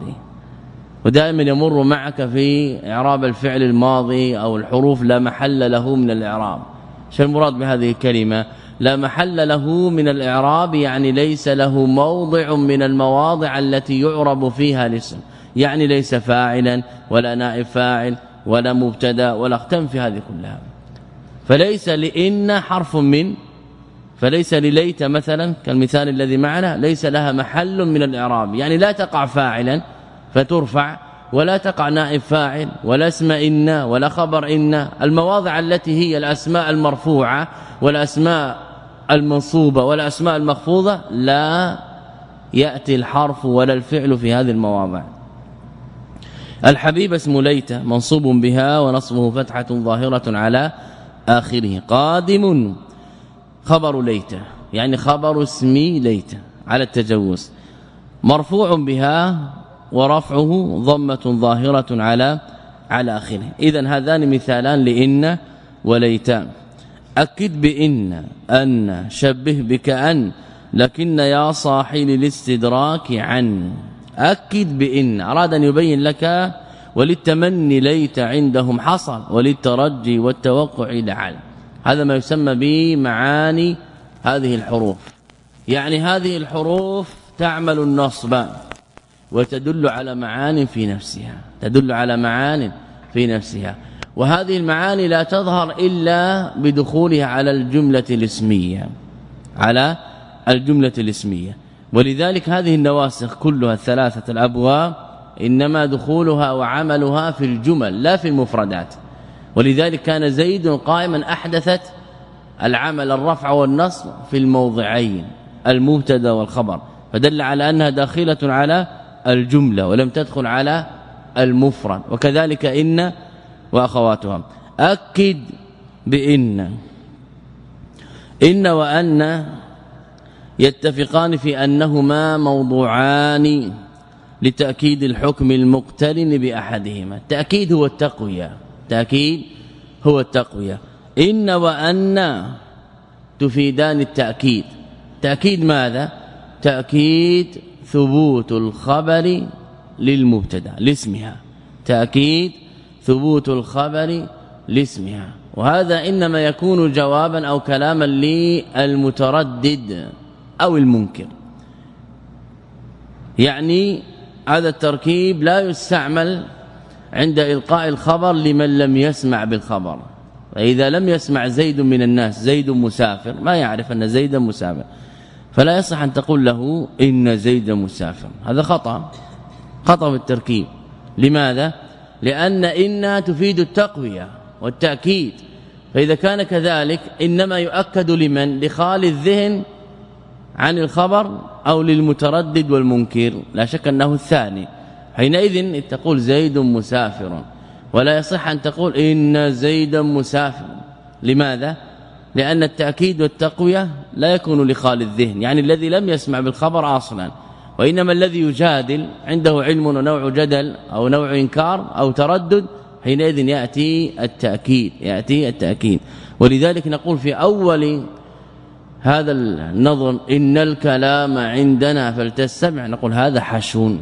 ودائما يمر معك في إعراب الفعل الماضي أو الحروف لا محل له من الإعراب. شو المراد بهذه الكلمة؟ لا محل له من الإعراب يعني ليس له موضع من المواضع التي يعرب فيها الاسم، يعني ليس فاعلا ولا نائب فاعل ولا مبتدا ولا اختم في هذه كلها. فليس لإن حرف من، فليس لليت مثلا كالمثال الذي معنا ليس لها محل من الإعراب، يعني لا تقع فاعلا فترفع، ولا تقع نائب فاعل، ولا اسم إن، ولا خبر إن. المواضع التي هي الأسماء المرفوعة والأسماء المنصوبة والأسماء المخفوضة لا يأتي الحرف ولا الفعل في هذه المواضع. الحبيب اسم ليت منصوب بها ونصبه فتحة ظاهرة على آخره. قادم خبر ليت يعني خبر اسم ليت على التجوز، مرفوع بها ورفعه ضمة ظاهرة على على آخره. إذن هذان مثالان لإن وليتان. أكد بإن أن، شبه بكأن، لكن يا صاحي للاستدراك عن. أكد بإن أراد أن يبين لك، وللتمني ليت عندهم حصل، وللترجي والتوقع لعل. هذا ما يسمى بمعاني هذه الحروف، يعني هذه الحروف تعمل النصب وتدل على معان في نفسها، تدل على معان في نفسها، وهذه المعاني لا تظهر إلا بدخولها على الجملة الاسمية، على الجملة الاسمية. ولذلك هذه النواسخ كلها الثلاثة الأبواب إنما دخولها وعملها في الجمل لا في المفردات. ولذلك كان زيد قائما أحدثت العمل الرفع والنصب في الموضعين المبتدا والخبر، فدل على أنها داخلة على الجملة ولم تدخل على المفرد. وكذلك إن وأخواتها. أكد بإن، إن وأن يتفقان في أنهما موضوعان لتأكيد الحكم المقترن بأحدهما. التأكيد هو التقوية، تأكيد هو التقوية. إن وأن تفيدان التأكيد. تأكيد ماذا؟ تأكيد ثبوت الخبر للمبتدا لاسمها، تأكيد ثبوت الخبر لاسمها. وهذا إنما يكون جوابا أو كلاما للمتردد أو المنكر. يعني هذا التركيب لا يستعمل عند إلقاء الخبر لمن لم يسمع بالخبر. فإذا لم يسمع زيد من الناس، زيد مسافر، ما يعرف أن زيدا مسافر، فلا يصح أن تقول له إن زيد مسافر. هذا خطأ، خطأ في التركيب. لماذا؟ لأن إن تفيد التقوية والتأكيد، فإذا كان كذلك إنما يؤكد لمن؟ لخالي الذهن عن الخبر أو للمتردد والمنكر؟ لا شك أنه الثاني. حينئذ تقول زيد مسافر، ولا يصح أن تقول إن زيدا مسافر. لماذا؟ لأن التأكيد والتقوية لا يكون لخالي الذهن، يعني الذي لم يسمع بالخبر أصلا، وإنما الذي يجادل عنده علم ونوع جدل أو نوع إنكار أو تردد، حينئذ يأتي التأكيد يأتي التأكيد ولذلك نقول في أول هذا النظر إن الكلام عندنا فلتستمع، نقول هذا حشو،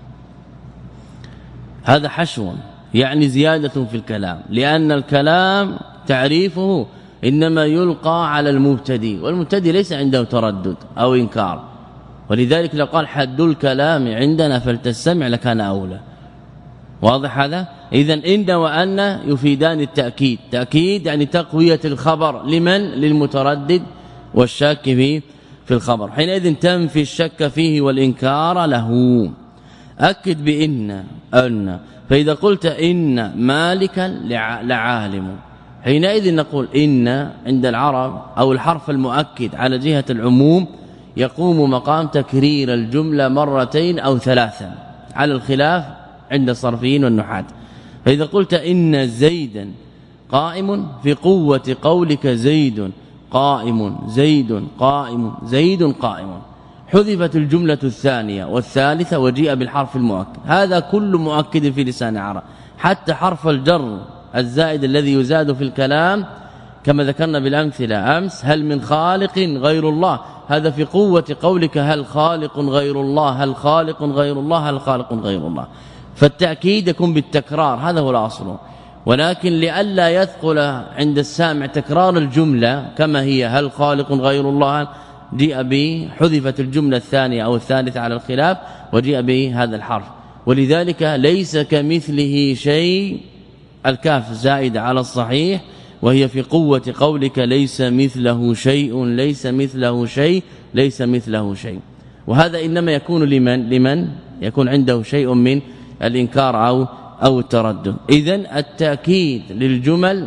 هذا حشو يعني زيادة في الكلام، لأن الكلام تعريفه إنما يلقى على المبتدئ، والمبتدئ ليس عنده تردد أو إنكار، ولذلك لو قال حد الكلام عندنا فلتستمع لكان أولى. واضح هذا؟ إذن إن وأن يفيدان التأكيد، تأكيد يعني تقوية الخبر لمن؟ للمتردد والشك فيه في الخبر، حينئذ تنفي الشك فيه والإنكار له. أكد بإن أن، فإذا قلت إن مالكا لعالم، حينئذ نقول إن عند العرب أو الحرف المؤكد على جهة العموم يقوم مقام تكرير الجملة مرتين أو ثلاثا على الخلاف عند الصرفيين والنحاة. فإذا قلت إن زيدا قائم في قوة قولك زيد قائم زيد قائم زيد قائم، حذفت الجملة الثانية والثالثة وجيء بالحرف المؤكد. هذا كل مؤكد في لسان العرب، حتى حرف الجر الزائد الذي يزاد في الكلام كما ذكرنا بالأمثلة أمس، هل من خالق غير الله، هذا في قوة قولك هل خالق غير الله هل خالق غير الله هل خالق غير الله. فالتأكيد يكون بالتكرار، هذا هو الأصل، ولكن لئلا يثقل عند السامع تكرار الجملة كما هي هل خالق غير الله، جيء به حذفت الجملة الثانية أو الثالثة على الخلاف وجيء به هذا الحرف. ولذلك ليس كمثله شيء، الكاف زائدة على الصحيح، وهي في قوة قولك ليس مثله شيء ليس مثله شيء ليس مثله شيء. وهذا إنما يكون لمن لمن يكون عنده شيء من الإنكار أو أو التردد. إذن التأكيد للجمل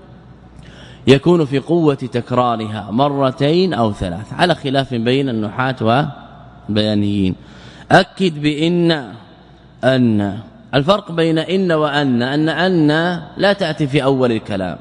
يكون في قوة تكرارها مرتين أو ثلاث على خلاف بين النحاة وبيانيين. أكد بإن أن، الفرق بين إن وأن أن أن لا تأتي في أول الكلام،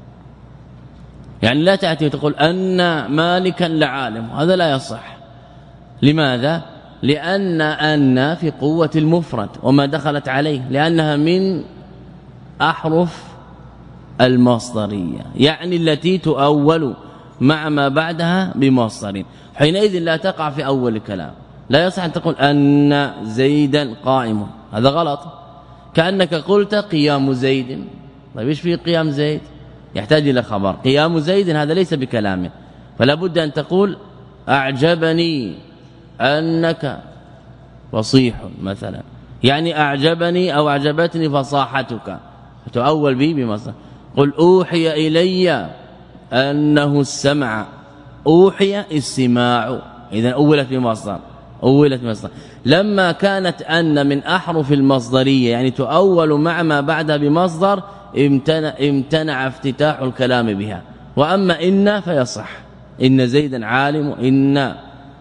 يعني لا تأتي وتقول أن مالكا لعالم، هذا لا يصح. لماذا؟ لأن أن في قوة المفرد وما دخلت عليه، لأنها من أحرف المصدرية، يعني التي تؤول مع ما بعدها بمصدر، حينئذ لا تقع في أول الكلام. لا يصح أن تقول أن زيدا قائم، هذا غلط، كأنك قلت قيام زيد. طيب ايش في قيام زيد؟ يحتاج إلى خبر. قيام زيد هذا ليس بكلامه، فلا بد أن تقول أعجبني أنك فصيح مثلا، يعني أعجبني أو أعجبتني فصاحتك، تؤول به بمصدر. قل أوحي إلي أنه السمع، أوحي استماع، إذا أولت بمصدر أولت بمصدر. لما كانت أن من أحرف المصدرية يعني تؤول مع ما بعدها بمصدر امتنع, امتنع افتتاح الكلام بها. وأما إن فيصح، إن زيدا عالم إن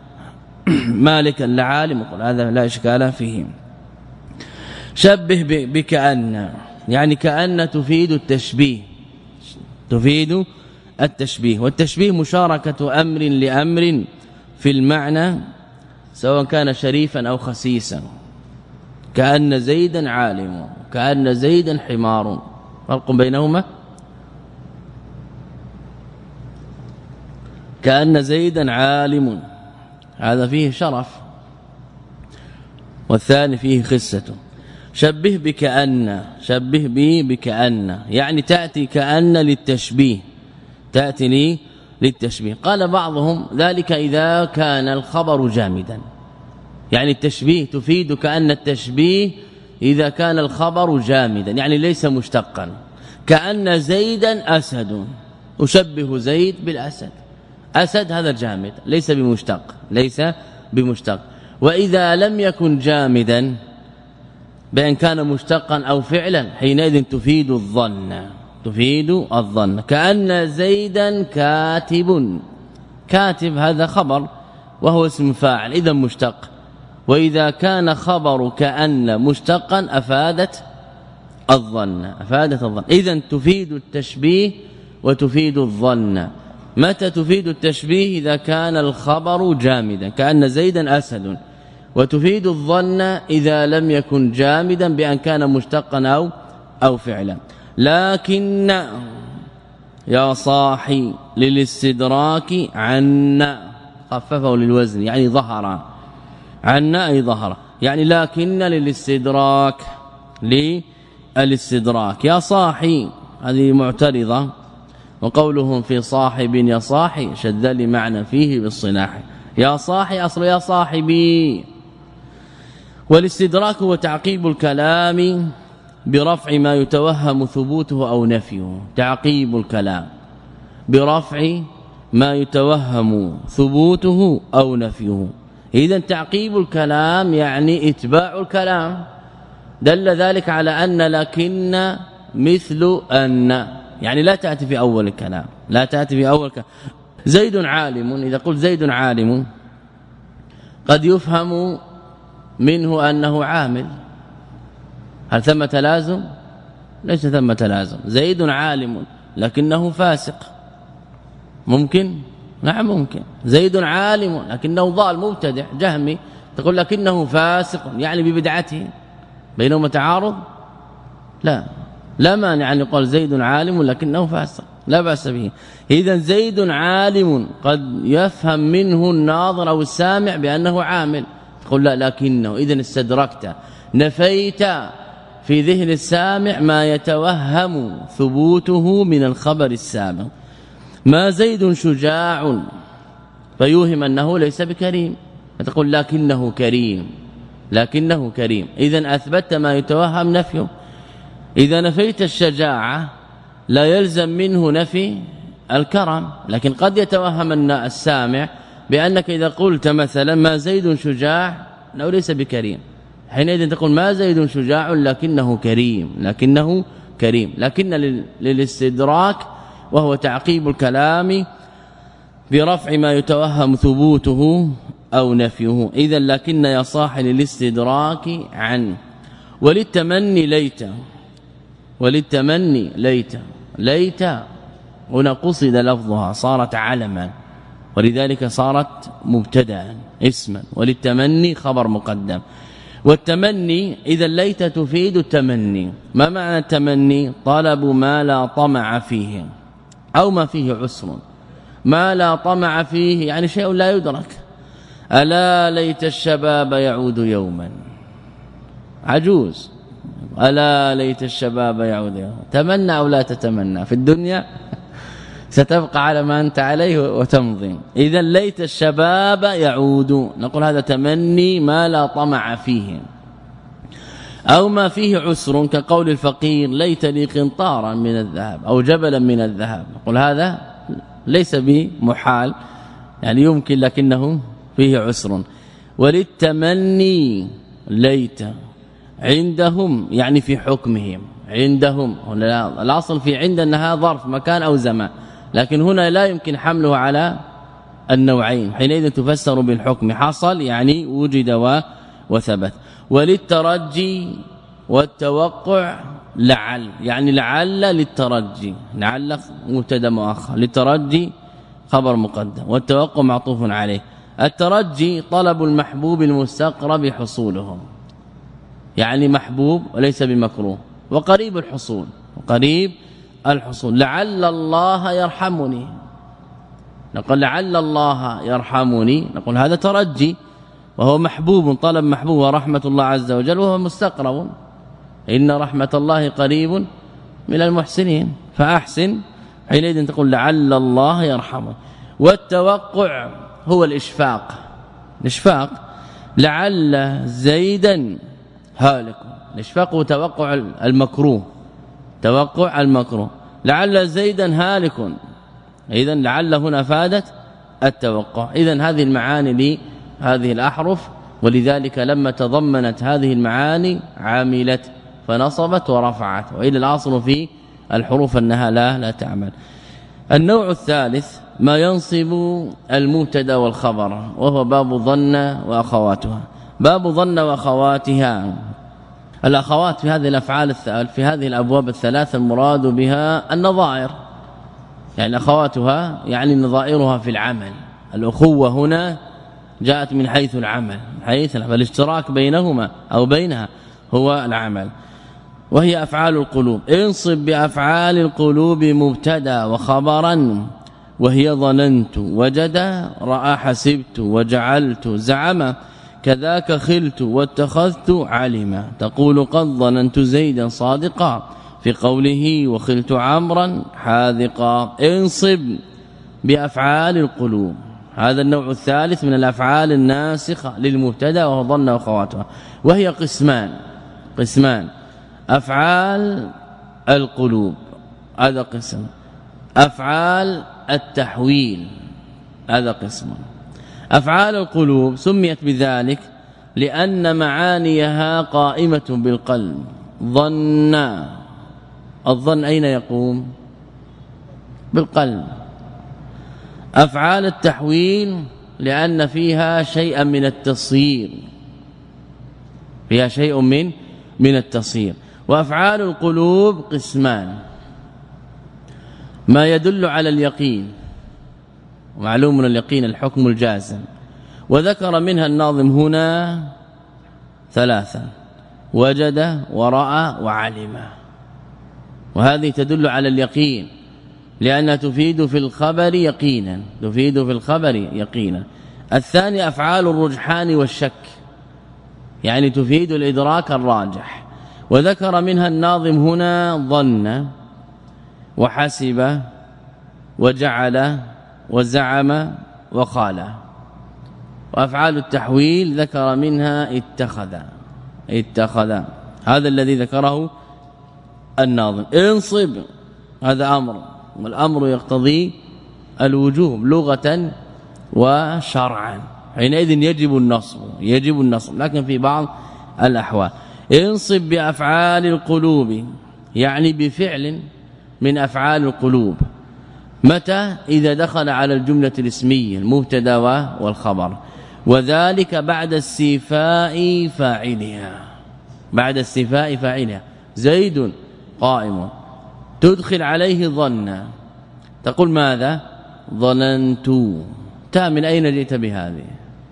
مالكا لعالم، قل هذا لا إشكال فيه. شبه بكأن، يعني كأن تفيد التشبيه، تفيد التشبيه، والتشبيه مشاركة أمر لأمر في المعنى سواء كان شريفا أو خسيسا. كأن زيدا عالم، كأن زيدا حمار، فرق بينهما. كأن زيدا عالم هذا فيه شرف، والثاني فيه خسة. شبه بكأن، شبه به بكأن، يعني تأتي كأن للتشبيه، تأتي لي للتشبيه. قال بعضهم ذلك إذا كان الخبر جامدا، يعني التشبيه تفيد كأن التشبيه إذا كان الخبر جامدا، يعني ليس مشتقا. كأن زيدا أسد، أشبه زيد بالأسد، أسد هذا جامد ليس بمشتق، ليس بمشتق. وإذا لم يكن جامدا بأن كان مشتقا أو فعلا حينئذ تفيد الظن تفيد الظن كأن زيدا كاتب كاتب هذا خبر وهو اسم فاعل إذا مشتق وإذا كان خبر كأن مشتقا أفادت الظن أفادت الظن إذا تفيد التشبيه وتفيد الظن. متى تفيد التشبيه؟ إذا كان الخبر جامدا كأن زيدا أسد، وتفيد الظن إذا لم يكن جامدا بأن كان مشتقا أو أو فعلا. لكن يا صاحي للاستدراك عنا خففه للوزن يعني ظهر عنا أي ظهر يعني لكن للاستدراك للاستدراك. يا صاحي هذه معترضة وقولهم في صاحب يا صاحي شد لمعنى فيه بالصناح يا صاحي أصل يا صاحبي. والاستدراك هو تعقيب الكلام برفع ما يتوهم ثبوته أو نفيه تعقيب الكلام برفع ما يتوهم ثبوته أو نفيه. إذا تعقيب الكلام يعني اتباع الكلام. دل ذلك على أن لكن مثل أن يعني لا تأتي في أول الكلام لا تأتي في أول الكلام. زيد عالم إذا قلت زيد عالم قد يفهم منه أنه عامل. هل ثم تلازم؟ ليس ثم تلازم. زيد عالم لكنه فاسق ممكن؟ نعم ممكن. زيد عالم لكنه ضال مبتدع جهمي تقول لكنه فاسق يعني ببدعته بينهما تعارض؟ لا لا مانع أن يقال زيد عالم لكنه فاسق لا بأس به. إذا زيد عالم قد يفهم منه الناظر أو السامع بأنه عامل تقول لا لكنه. إذا استدركت نفيت في ذهن السامع ما يتوهم ثبوته من الخبر السابق. ما زيد شجاع فيوهم أنه ليس بكريم فتقول لكنه كريم لكنه كريم. إذا أثبت ما يتوهم نفيه. إذا نفيت الشجاعة لا يلزم منه نفي الكرم لكن قد يتوهم السامع بأنك إذا قلت مثلا ما زيد شجاع لو ليس بكريم حينئذ تقول ما زيد شجاع لكنه كريم لكنه كريم. لكن للاستدراك وهو تعقيب الكلام برفع ما يتوهم ثبوته أو نفيه. إذا لكن يا صاحب للاستدراك عن. وللتمني ليت وللتمني ليت ليت هنا قصد لفظها صارت علما ولذلك صارت مبتدا اسما وللتمني خبر مقدم. والتمني إذا ليت تفيد التمني. ما معنى التمني؟ طلب ما لا طمع فيه أو ما فيه عسر. ما لا طمع فيه يعني شيء لا يدرك. ألا ليت الشباب يعود يوما عجوز ألا ليت الشباب يعود يوما. تمنى أو لا تتمنى في الدنيا ستبقى على ما أنت عليه وتمضي. إذا ليت الشباب يعود نقول هذا تمني ما لا طمع فيه أو ما فيه عسر كقول الفقير ليت لي قنطارا من الذهب أو جبلا من الذهب. نقول هذا ليس بمحال يعني يمكن لكنه فيه عسر. وللتمني ليت عندهم يعني في حكمهم عندهم. هنا الاصل في عند انها ظرف مكان أو زمان لكن هنا لا يمكن حمله على النوعين حينئذ تفسر بالحكم حصل يعني وجد وثبت. وللترجي والتوقع لعل يعني لعل للترجي لعل مبتدا مؤخر للترجي خبر مقدم والتوقع معطوف عليه. الترجي طلب المحبوب المستقرب حصوله يعني محبوب وليس بمكروه وقريب الحصول وقريب الحصول. لعل الله يرحمني نقول لعل الله يرحمني نقول هذا ترجي وهو محبوب طلب محبوب ورحمة الله عز وجل وهو مستقرب. إن رحمة الله قريب من المحسنين فأحسن حينئذ تقول لعل الله يرحمه. والتوقع هو الإشفاق الإشفاق لعل زيدا هالك. الإشفاق هو توقع المكروه توقع المكروه لعل زيدا هالك. إذن لعل هنا فادت التوقع. إذن هذه المعاني لهذه الأحرف ولذلك لما تضمنت هذه المعاني عاملت فنصبت ورفعت، وإلى الأصل في الحروف أنها لا لا تعمل. النوع الثالث ما ينصب المبتدا والخبر، وهو باب ظن واخواتها. باب ظن واخواتها، الاخوات في هذه الافعال في هذه الابواب الثلاثه المراد بها النظائر، يعني اخواتها يعني نظائرها في العمل. الاخوه هنا جاءت من حيث العمل، حيث الاشتراك بينهما أو بينها هو العمل. وهي أفعال القلوب. انصب بأفعال القلوب مبتدا وخبرا، وهي ظننت وجد رأى حسبت وجعلت زعم كذاك خلت واتخذت علم. تقول قد ظننت زيدا صادقا في قوله وخلت عمرا حاذقا. انصب بأفعال القلوب، هذا النوع الثالث من الأفعال الناسخة للمبتدا وهو ظن وخواتها. وهي قسمان قسمان أفعال القلوب هذا قسم، أفعال التحويل هذا قسم. أفعال القلوب سميت بذلك لأن معانيها قائمة بالقلب. ظن، الظن أين يقوم؟ بالقلب. أفعال التحويل لأن فيها شيئا من التصيير، فيها شيء من من التصيير. وأفعال القلوب قسمان، ما يدل على اليقين، ومعلوم من اليقين الحكم الجازم، وذكر منها الناظم هنا ثلاثة: وجد ورأى وعلم. وهذه تدل على اليقين لأنها تفيد في الخبر يقينا، تفيد في الخبر يقينا. الثاني أفعال الرجحان والشك، يعني تفيد الإدراك الراجح. وذكر منها الناظم هنا ظن وحسب وجعل وزعم وقال. وأفعال التحويل ذكر منها اتخذ اتخذ، هذا الذي ذكره الناظم. انصب هذا أمر، والأمر يقتضي الوجوب لغة وشرعا، حينئذ يجب النصب يجب النصب لكن في بعض الأحوال. انصب بأفعال القلوب، يعني بفعل من أفعال القلوب. متى؟ إذا دخل على الجملة الاسمية المبتدا والخبر، وذلك بعد استيفاء فاعلها، بعد استيفاء فاعلها. زيد قائم، تدخل عليه ظن، تقول ماذا؟ ظننت. تا من أين جئت بهذه؟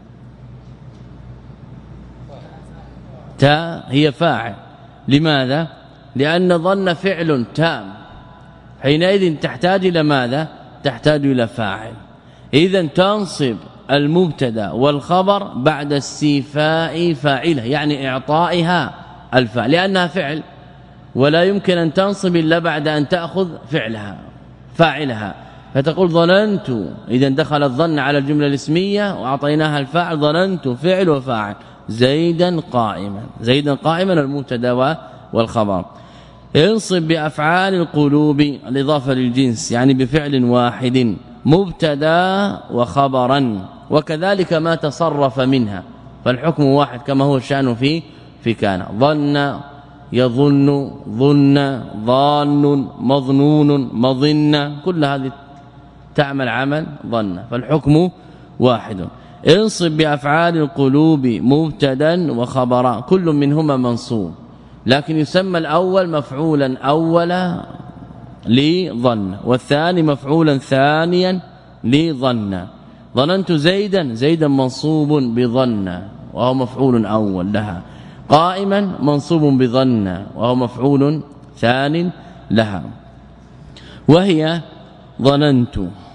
تا هي فاعل. لماذا؟ لأن ظن فعل تام، حينئذ تحتاج إلى ماذا؟ تحتاج إلى فاعل. إذن تنصب المبتدا والخبر بعد استيفاء فاعله، يعني إعطائها الفاعل، لأنها فعل ولا يمكن أن تنصب إلا بعد أن تأخذ فعلها فاعلها. فتقول ظننت، إذا دخل الظن على الجملة الاسمية وأعطيناها الفاعل، ظننت فعل وفاعل. زيدا قائما، زيدا قائما المبتدا والخبر. انصب بأفعال القلوب، الإضافة للجنس، يعني بفعل واحد مبتدا وخبرا، وكذلك ما تصرف منها، فالحكم واحد كما هو الشأن في في كان. ظن يظن، ظن ظان، مظنون مظن، كل هذه تعمل عمل ظن، فالحكم واحد. انصب بأفعال القلوب مبتدا وخبرا، كل منهما منصوب، لكن يسمى الأول مفعولا أولا لظن، والثاني مفعولا ثانيا لظن. ظننت زيدا، زيدا منصوب بظن وهو مفعول أول لها. قائما منصوب بظن وهو مفعول ثان لها. وهي ظننت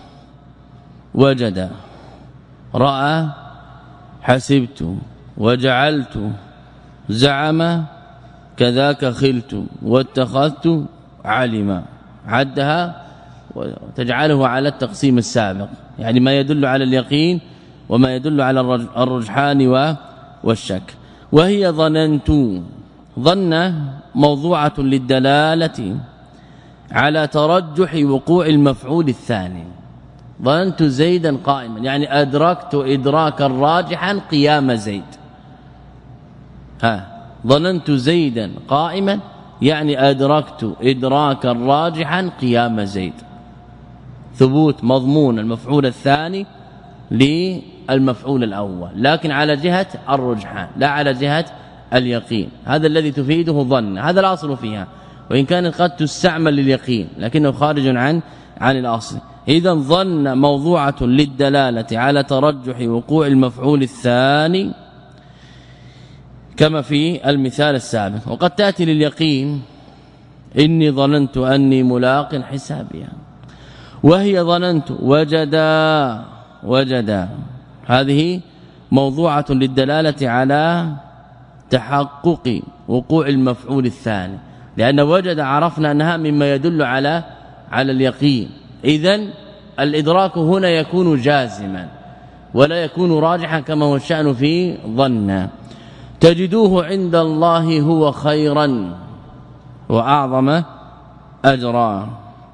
وجد رأى حسبت وجعلت زعم كذاك خلت واتخذت علم. عدها وتجعله على التقسيم السابق، يعني ما يدل على اليقين وما يدل على الرجحان والشك. وهي ظننت، ظن موضوعة للدلالة على ترجح وقوع المفعول الثاني. ظننت زيدا قائما، يعني أدركت إدراكا راجحا قيام زيد، ها ظننت زيدا قائما يعني أدركت إدراكا راجحا قيام زيد، ثبوت مضمون المفعول الثاني للمفعول الأول لكن على جهة الرجحان لا على جهة اليقين، هذا الذي تفيده ظن، هذا الأصل فيها وإن كانت قد تستعمل لليقين لكنه خارج عن عن الأصل. إذا ظن موضوعة للدلالة على ترجح وقوع المفعول الثاني كما في المثال السابق، وقد تأتي لليقين إني ظننت أني ملاق حسابيا، وهي ظننت وجدا وجدا، هذه موضوعة للدلالة على تحقق وقوع المفعول الثاني، لأن وجد عرفنا أنها مما يدل على على اليقين. إذن الإدراك هنا يكون جازما ولا يكون راجحا كما هو الشأن في ظن. تجدوه عند الله هو خيرا وأعظم أجرا.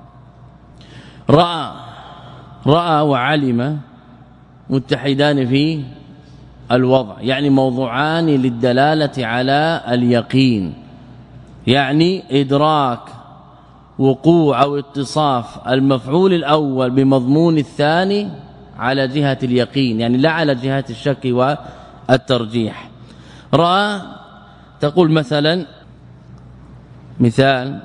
رأى رأى وعلم متحدان في الوضع، يعني موضوعان للدلالة على اليقين، يعني إدراك وقوع أو اتصاف المفعول الأول بمضمون الثاني على جهة اليقين، يعني لا على جهة الشك والترجيح. رأى تقول مثلا مثال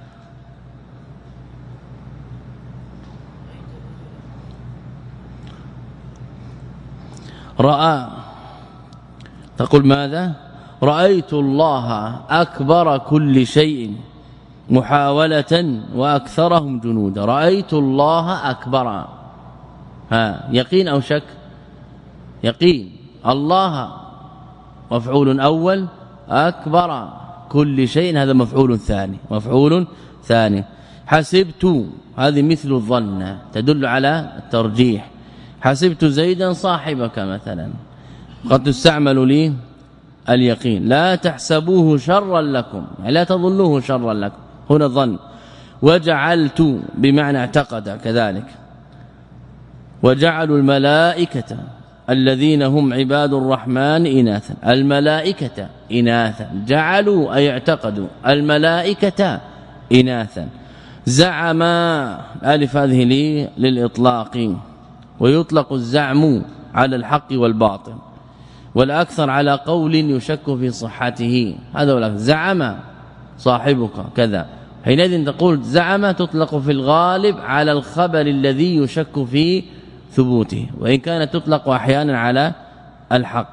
رأى تقول ماذا؟ رأيت الله أكبر كل شيء محاولة وأكثرهم جنودا. رأيت الله أكبر، ها يقين أو شك؟ يقين. الله مفعول أول، أكبر كل شيء هذا مفعول ثاني مفعول ثاني. حسبت هذه مثل الظن تدل على الترجيح. حسبت زيدا صاحبك مثلا قد تستعمل لي اليقين. لا تحسبوه شرا لكم، يعني لا تظنوه شرا لكم، هنا ظن. وجعلت بمعنى اعتقد كذلك. وجعلوا الملائكة الذين هم عباد الرحمن إناثا، الملائكة إناثا، جعلوا أي اعتقدوا الملائكة إناثا. زعم الف هذه لي للإطلاق، ويطلق الزعم على الحق والباطل، والأكثر على قول يشك في صحته، هذا هو زعم صاحبك كذا. حينئذ تقول زعم تطلق في الغالب على الخبر الذي يشك في ثبوته، وإن كانت تطلق احيانا على الحق.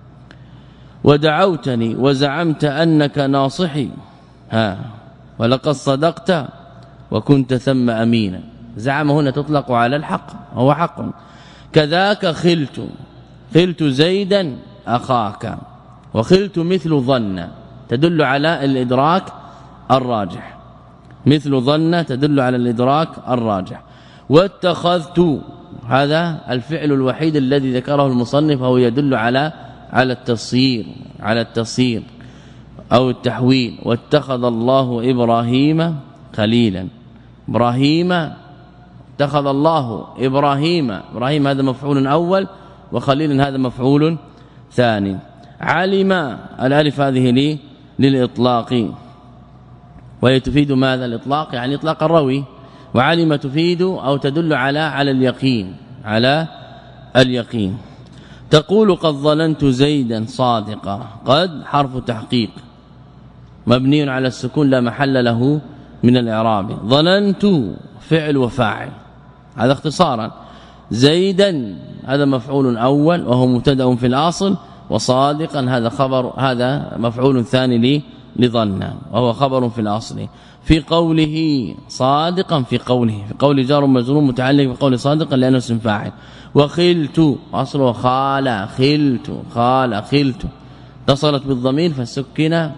ودعوتني وزعمت أنك ناصحي، ها ولقد صدقت وكنت ثم أمينا. زعم هنا تطلق على الحق، هو حق. كذاك خلت، خلت زيدا أخاك. وخلت مثل ظن تدل على الإدراك الراجح، مثل ظن تدل على الإدراك الراجح. واتخذت هذا الفعل الوحيد الذي ذكره المصنف، هو يدل على على التصيير على التصيير أو التحويل. واتخذ الله إبراهيم خليلا. إبراهيم اتخذ الله إبراهيم، إبراهيم هذا مفعول أول، وخليلا هذا مفعول ثاني. علم الالف هذه لي للإطلاق، وهي تفيد ماذا؟ الإطلاق يعني إطلاق الروي. وعلم تفيد أو تدل على على اليقين على اليقين. تقول قد ظننت زيدا صادقا. قد حرف تحقيق مبني على السكون لا محل له من الإعراب. ظننت فعل وفاعل هذا اختصارا. زيدا هذا مفعول أول وهو مبتدا في الأصل، وصادقا هذا خبر، هذا مفعول ثاني لي لظن وهو خبر في الأصل. في قوله صادقا، في قوله في قول جار مجرور متعلق بقول صادقا لأنه اسم فاعل. وخلت اصله خال، خلت خال خلت اتصلت بالضمير فسكن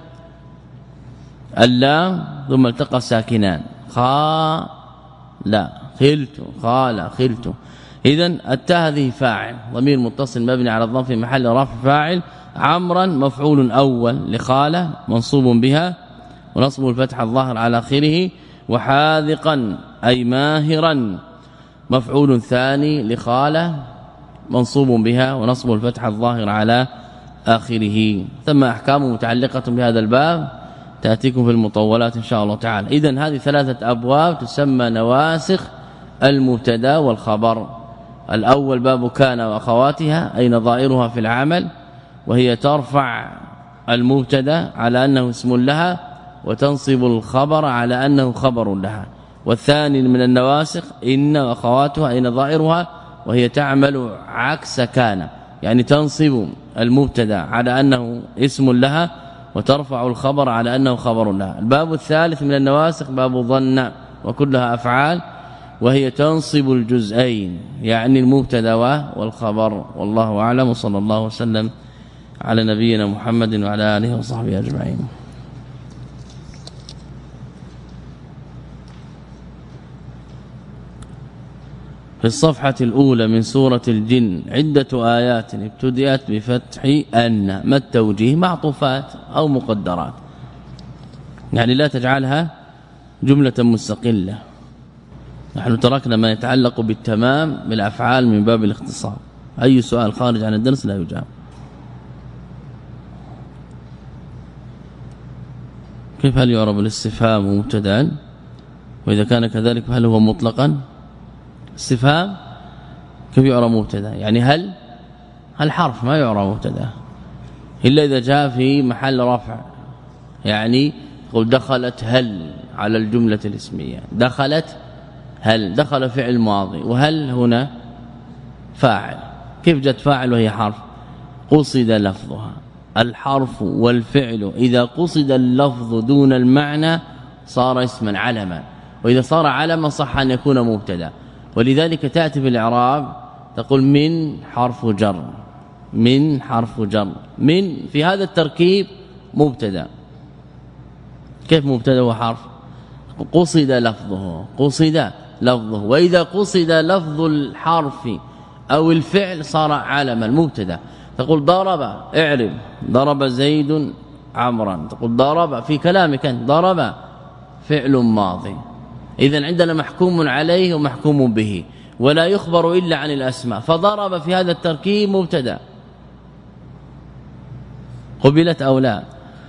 اللام ثم التقى ساكنان. خا لا خلت خال خلت. اذا التاء هذه فاعل ضمير متصل مبني على الضم في محل رفع فاعل. عمرا مفعول أول لخاله منصوب بها ونصب الفتح الظاهر على اخره. وحاذقا أي ماهرا مفعول ثاني لخاله منصوب بها ونصب الفتح الظاهر على آخره. ثم أحكام متعلقة بهذا الباب تأتيكم في المطولات إن شاء الله تعالى. إذن هذه ثلاثة أبواب تسمى نواسخ المبتدا والخبر. الأول باب كان وأخواتها أي نظائرها في العمل، وهي ترفع المبتدا على أنه اسم لها وتنصب الخبر على أنه خبر لها. والثاني من النواسخ إن وأخواتها أي نظائرها، وهي تعمل عكس كان، يعني تنصب المبتدا على أنه اسم لها وترفع الخبر على أنه خبر لها. الباب الثالث من النواسخ باب ظن وكلها أفعال، وهي تنصب الجزئين يعني المبتدا والخبر. والله أعلم، وصلى الله وسلم على نبينا محمد وعلى آله وصحبه أجمعين. في الصفحة الأولى من سورة الجن عدة آيات ابتدأت بفتح أن، ما التوجيه؟ معطوفات أو مقدرات، يعني لا تجعلها جملة مستقلة. نحن تركنا ما يتعلق بالتمام بالأفعال من باب الاختصار. أي سؤال خارج عن الدرس لا يجاب. كيف هل يعرب الاستفهام مبتدا؟ وإذا كان كذلك هل هو مطلقا؟ استفهام كيف يعرب مبتدا؟ يعني هل هل حرف ما يعرب مبتدا إلا إذا جاء في محل رفع، يعني قل دخلت هل على الجملة الاسمية، دخلت هل، دخل فعل ماضي، وهل هنا فاعل. كيف جت فاعل وهي حرف؟ قصد لفظها. الحرف والفعل إذا قصد اللفظ دون المعنى صار اسما علما، وإذا صار علما صح أن يكون مبتدا. ولذلك تأتي في الإعراب تقول من حرف جر، من حرف جر، من في هذا التركيب مبتدا. كيف مبتدا وحرف؟ قصد لفظه، قصد لفظه. وإذا قصد لفظ الحرف أو الفعل صار علما المبتدا. تقول ضرب، اعرب ضرب زيد عمرا، تقول ضرب في كلامك ضرب فعل ماضي. إذن عندنا محكوم عليه ومحكوم به، ولا يخبر إلا عن الأسماء. فضرب في هذا التركيب مبتدا، قبلت أو لا؟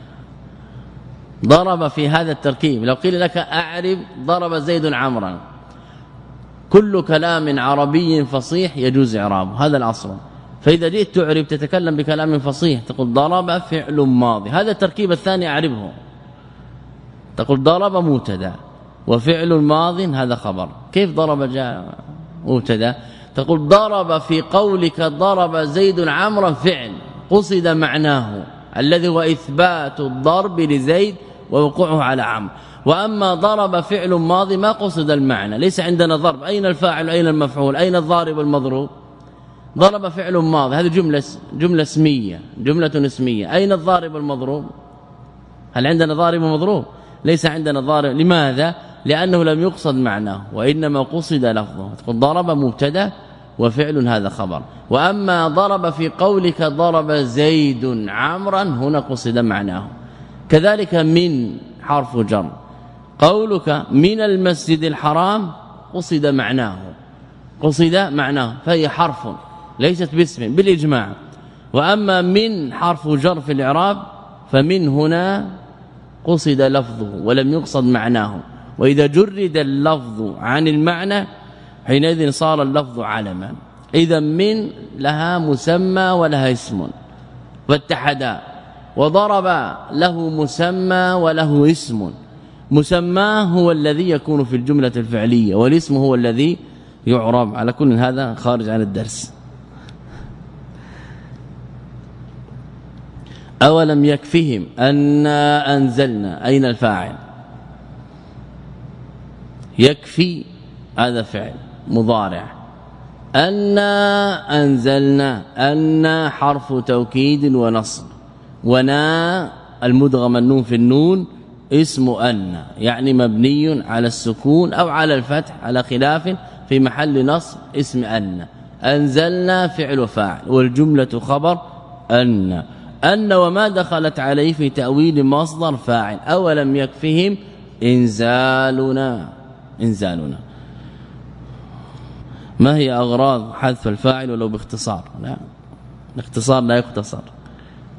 ضرب في هذا التركيب. لو قيل لك أعرب ضرب زيد عمرا، كل كلام عربي فصيح يجوز إعرابه، هذا الأصل. فإذا جئت تعرب تتكلم بكلام فصيح تقول ضرب فعل ماضي، هذا التركيب الثاني أعربه، تقول ضرب مبتدا وفعل ماض هذا خبر. كيف ضرب جاء مبتدا؟ تقول ضرب في قولك ضرب زيد عمرا فعل قصد معناه الذي هو إثبات الضرب لزيد ووقوعه على عمرو. وأما ضرب فعل ماضي ما قصد المعنى، ليس عندنا ضرب، أين الفاعل أين المفعول أين الضارب والمضروب؟ ضرب فعل ماضي، هذه جملة جملة اسمية، جملة اسمية، أين الضارب والمضروب؟ هل عندنا ضارب ومضروب؟ ليس عندنا ضارب. لماذا؟ لأنه لم يقصد معناه وإنما قصد لفظه. تقول ضرب مبتدا وفعل هذا خبر. وأما ضرب في قولك ضرب زيد عمرا هنا قصد معناه. كذلك من حرف جر، قولك من المسجد الحرام قصد معناه، قصد معناه فهي حرف ليست باسم بالإجماع. وأما من حرف جر في الإعراب فمن هنا قصد لفظه ولم يقصد معناه، وإذا جرد اللفظ عن المعنى حينئذ صار اللفظ علما. إذا من لها مسمى ولها اسم واتحدا، وضرب له مسمى وله اسم. مسماه هو الذي يكون في الجملة الفعلية، والاسم هو الذي يعرب. على كل هذا خارج عن الدرس. أولم يكفهم أنا أنزلنا، أين الفاعل؟ يكفي هذا فعل مضارع. أنا أنزلنا، أنا حرف توكيد ونصب، ونا المدغم النون في النون اسم أن، يعني مبني على السكون أو على الفتح على خلاف، في محل نصب اسم أن. أنزلنا فعل وفاعل، والجملة خبر أن. أن وما دخلت عليه في تأويل مصدر فاعل. أولم يكفهم إنزالنا، إنزالنا. ما هي أغراض حذف الفاعل ولو باختصار؟ لا، الاختصار لا يختصر.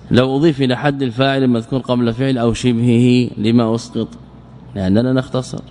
لو أضيف إلى حد الفاعل المذكور قبل فعل أو شبهه لما أسقط لأننا نختصر.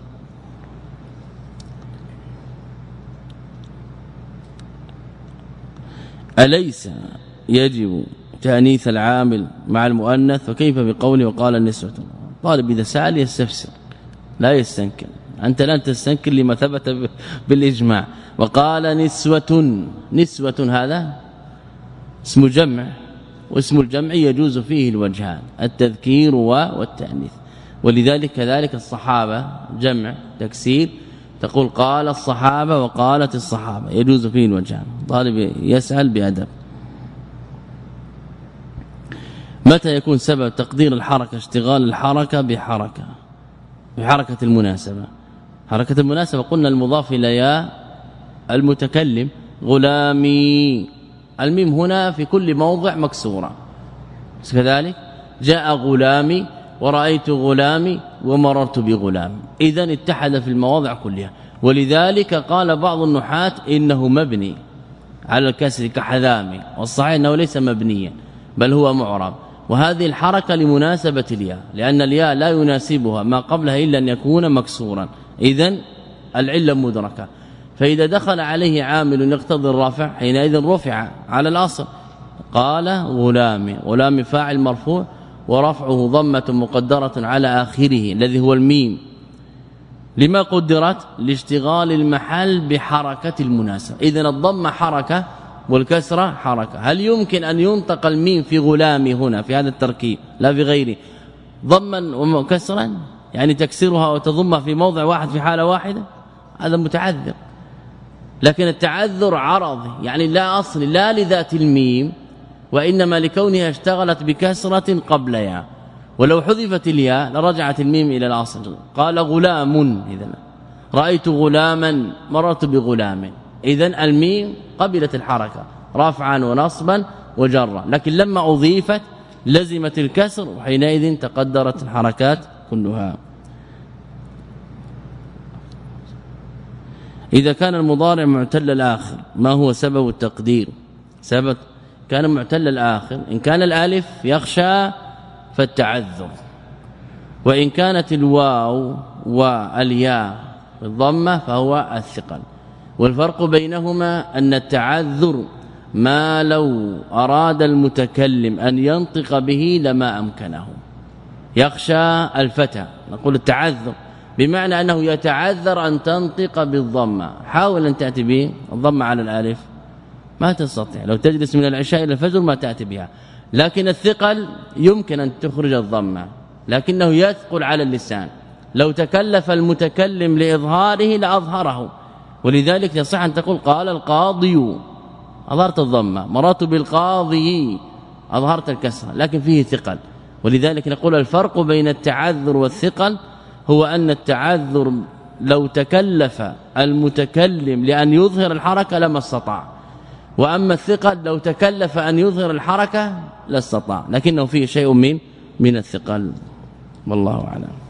أليس يجب تأنيث العامل مع المؤنث فكيف بقوله وقال النسوة؟ طالب إذا سأل يستفسر لا يستنكر، أنت لا تستنكر لما ثبت بالإجماع. وقال نسوة، نسوة هذا اسم جمع، واسم الجمع يجوز فيه الوجهان التذكير والتأنيث، ولذلك كذلك الصحابة جمع تكسير تقول قال الصحابة وقالت الصحابة يجوز فيه الوجهان. طالب يسأل بأدب. متى يكون سبب تقدير الحركة اشتغال الحركة بحركة بحركة المناسبة؟ حركة المناسبة قلنا المضاف إلى يا المتكلم غلامي، الميم هنا في كل موضع مكسورة كذلك جاء غلامي ورأيت غلامي ومررت بغلام، إذن اتحد في المواضع كلها. ولذلك قال بعض النحاة إنه مبني على الكسر كحذامي، والصحيح أنه ليس مبنيا بل هو معرب، وهذه الحركة لمناسبة الياء لأن الياء لا يناسبها ما قبلها إلا أن يكون مكسورا، إذن العلة مدركة. فإذا دخل عليه عامل يقتضي الرفع حينئذ رفع على الأصل. قال غلامي، غلامي فاعل مرفوع ورفعه ضمة مقدرة على آخره الذي هو الميم، لما قدرت لاشتغال المحل بحركة المناسبة. إذن الضمة حركة والكسرة حركة. هل يمكن أن ينطق الميم في غلامي هنا في هذا التركيب لا في غيره ضما وكسرا، يعني تكسرها وتضمها في موضع واحد في حالة واحدة؟ هذا متعذر. لكن التعذر عرضي، يعني لا أصل لا لذات الميم وإنما لكونها اشتغلت بكسرة قبل ياء، ولو حذفت الياء لرجعت الميم إلى الأصل. قال غلام، إذن رأيت غلاما مررت بغلام، إذن الميم قبلت الحركة رفعا ونصبا وجرا، لكن لما أضيفت لزمت الكسر وحينئذ تقدرت الحركات كلها. إذا كان المضارع معتل الآخر ما هو سبب التقدير؟ سبب كان معتل الآخر إن كان الالف يخشى فالتعذر، وإن كانت الواو والياء بالضمه فهو الثقل. والفرق بينهما أن التعذر ما لو أراد المتكلم أن ينطق به لما أمكنه. يخشى الفتى نقول التعذر بمعنى أنه يتعذر أن تنطق بالضمه، حاول أن تأتي به الضمه على الالف ما تستطيع، لو تجلس من العشاء إلى الفجر ما تأتي بها. لكن الثقل يمكن أن تخرج الضمه لكنه يثقل على اللسان، لو تكلف المتكلم لإظهاره لأظهره. ولذلك يصح أن تقول قال القاضي أظهرت الضمه، مررت بالقاضي أظهرت الكسرة، لكن فيه ثقل. ولذلك نقول الفرق بين التعذر والثقل هو أن التعذر لو تكلف المتكلم لأن يظهر الحركة لما استطاع، وأما الثقل لو تكلف أن يظهر الحركة لا استطاع، لكنه فيه شيء من من الثقل والله أعلم.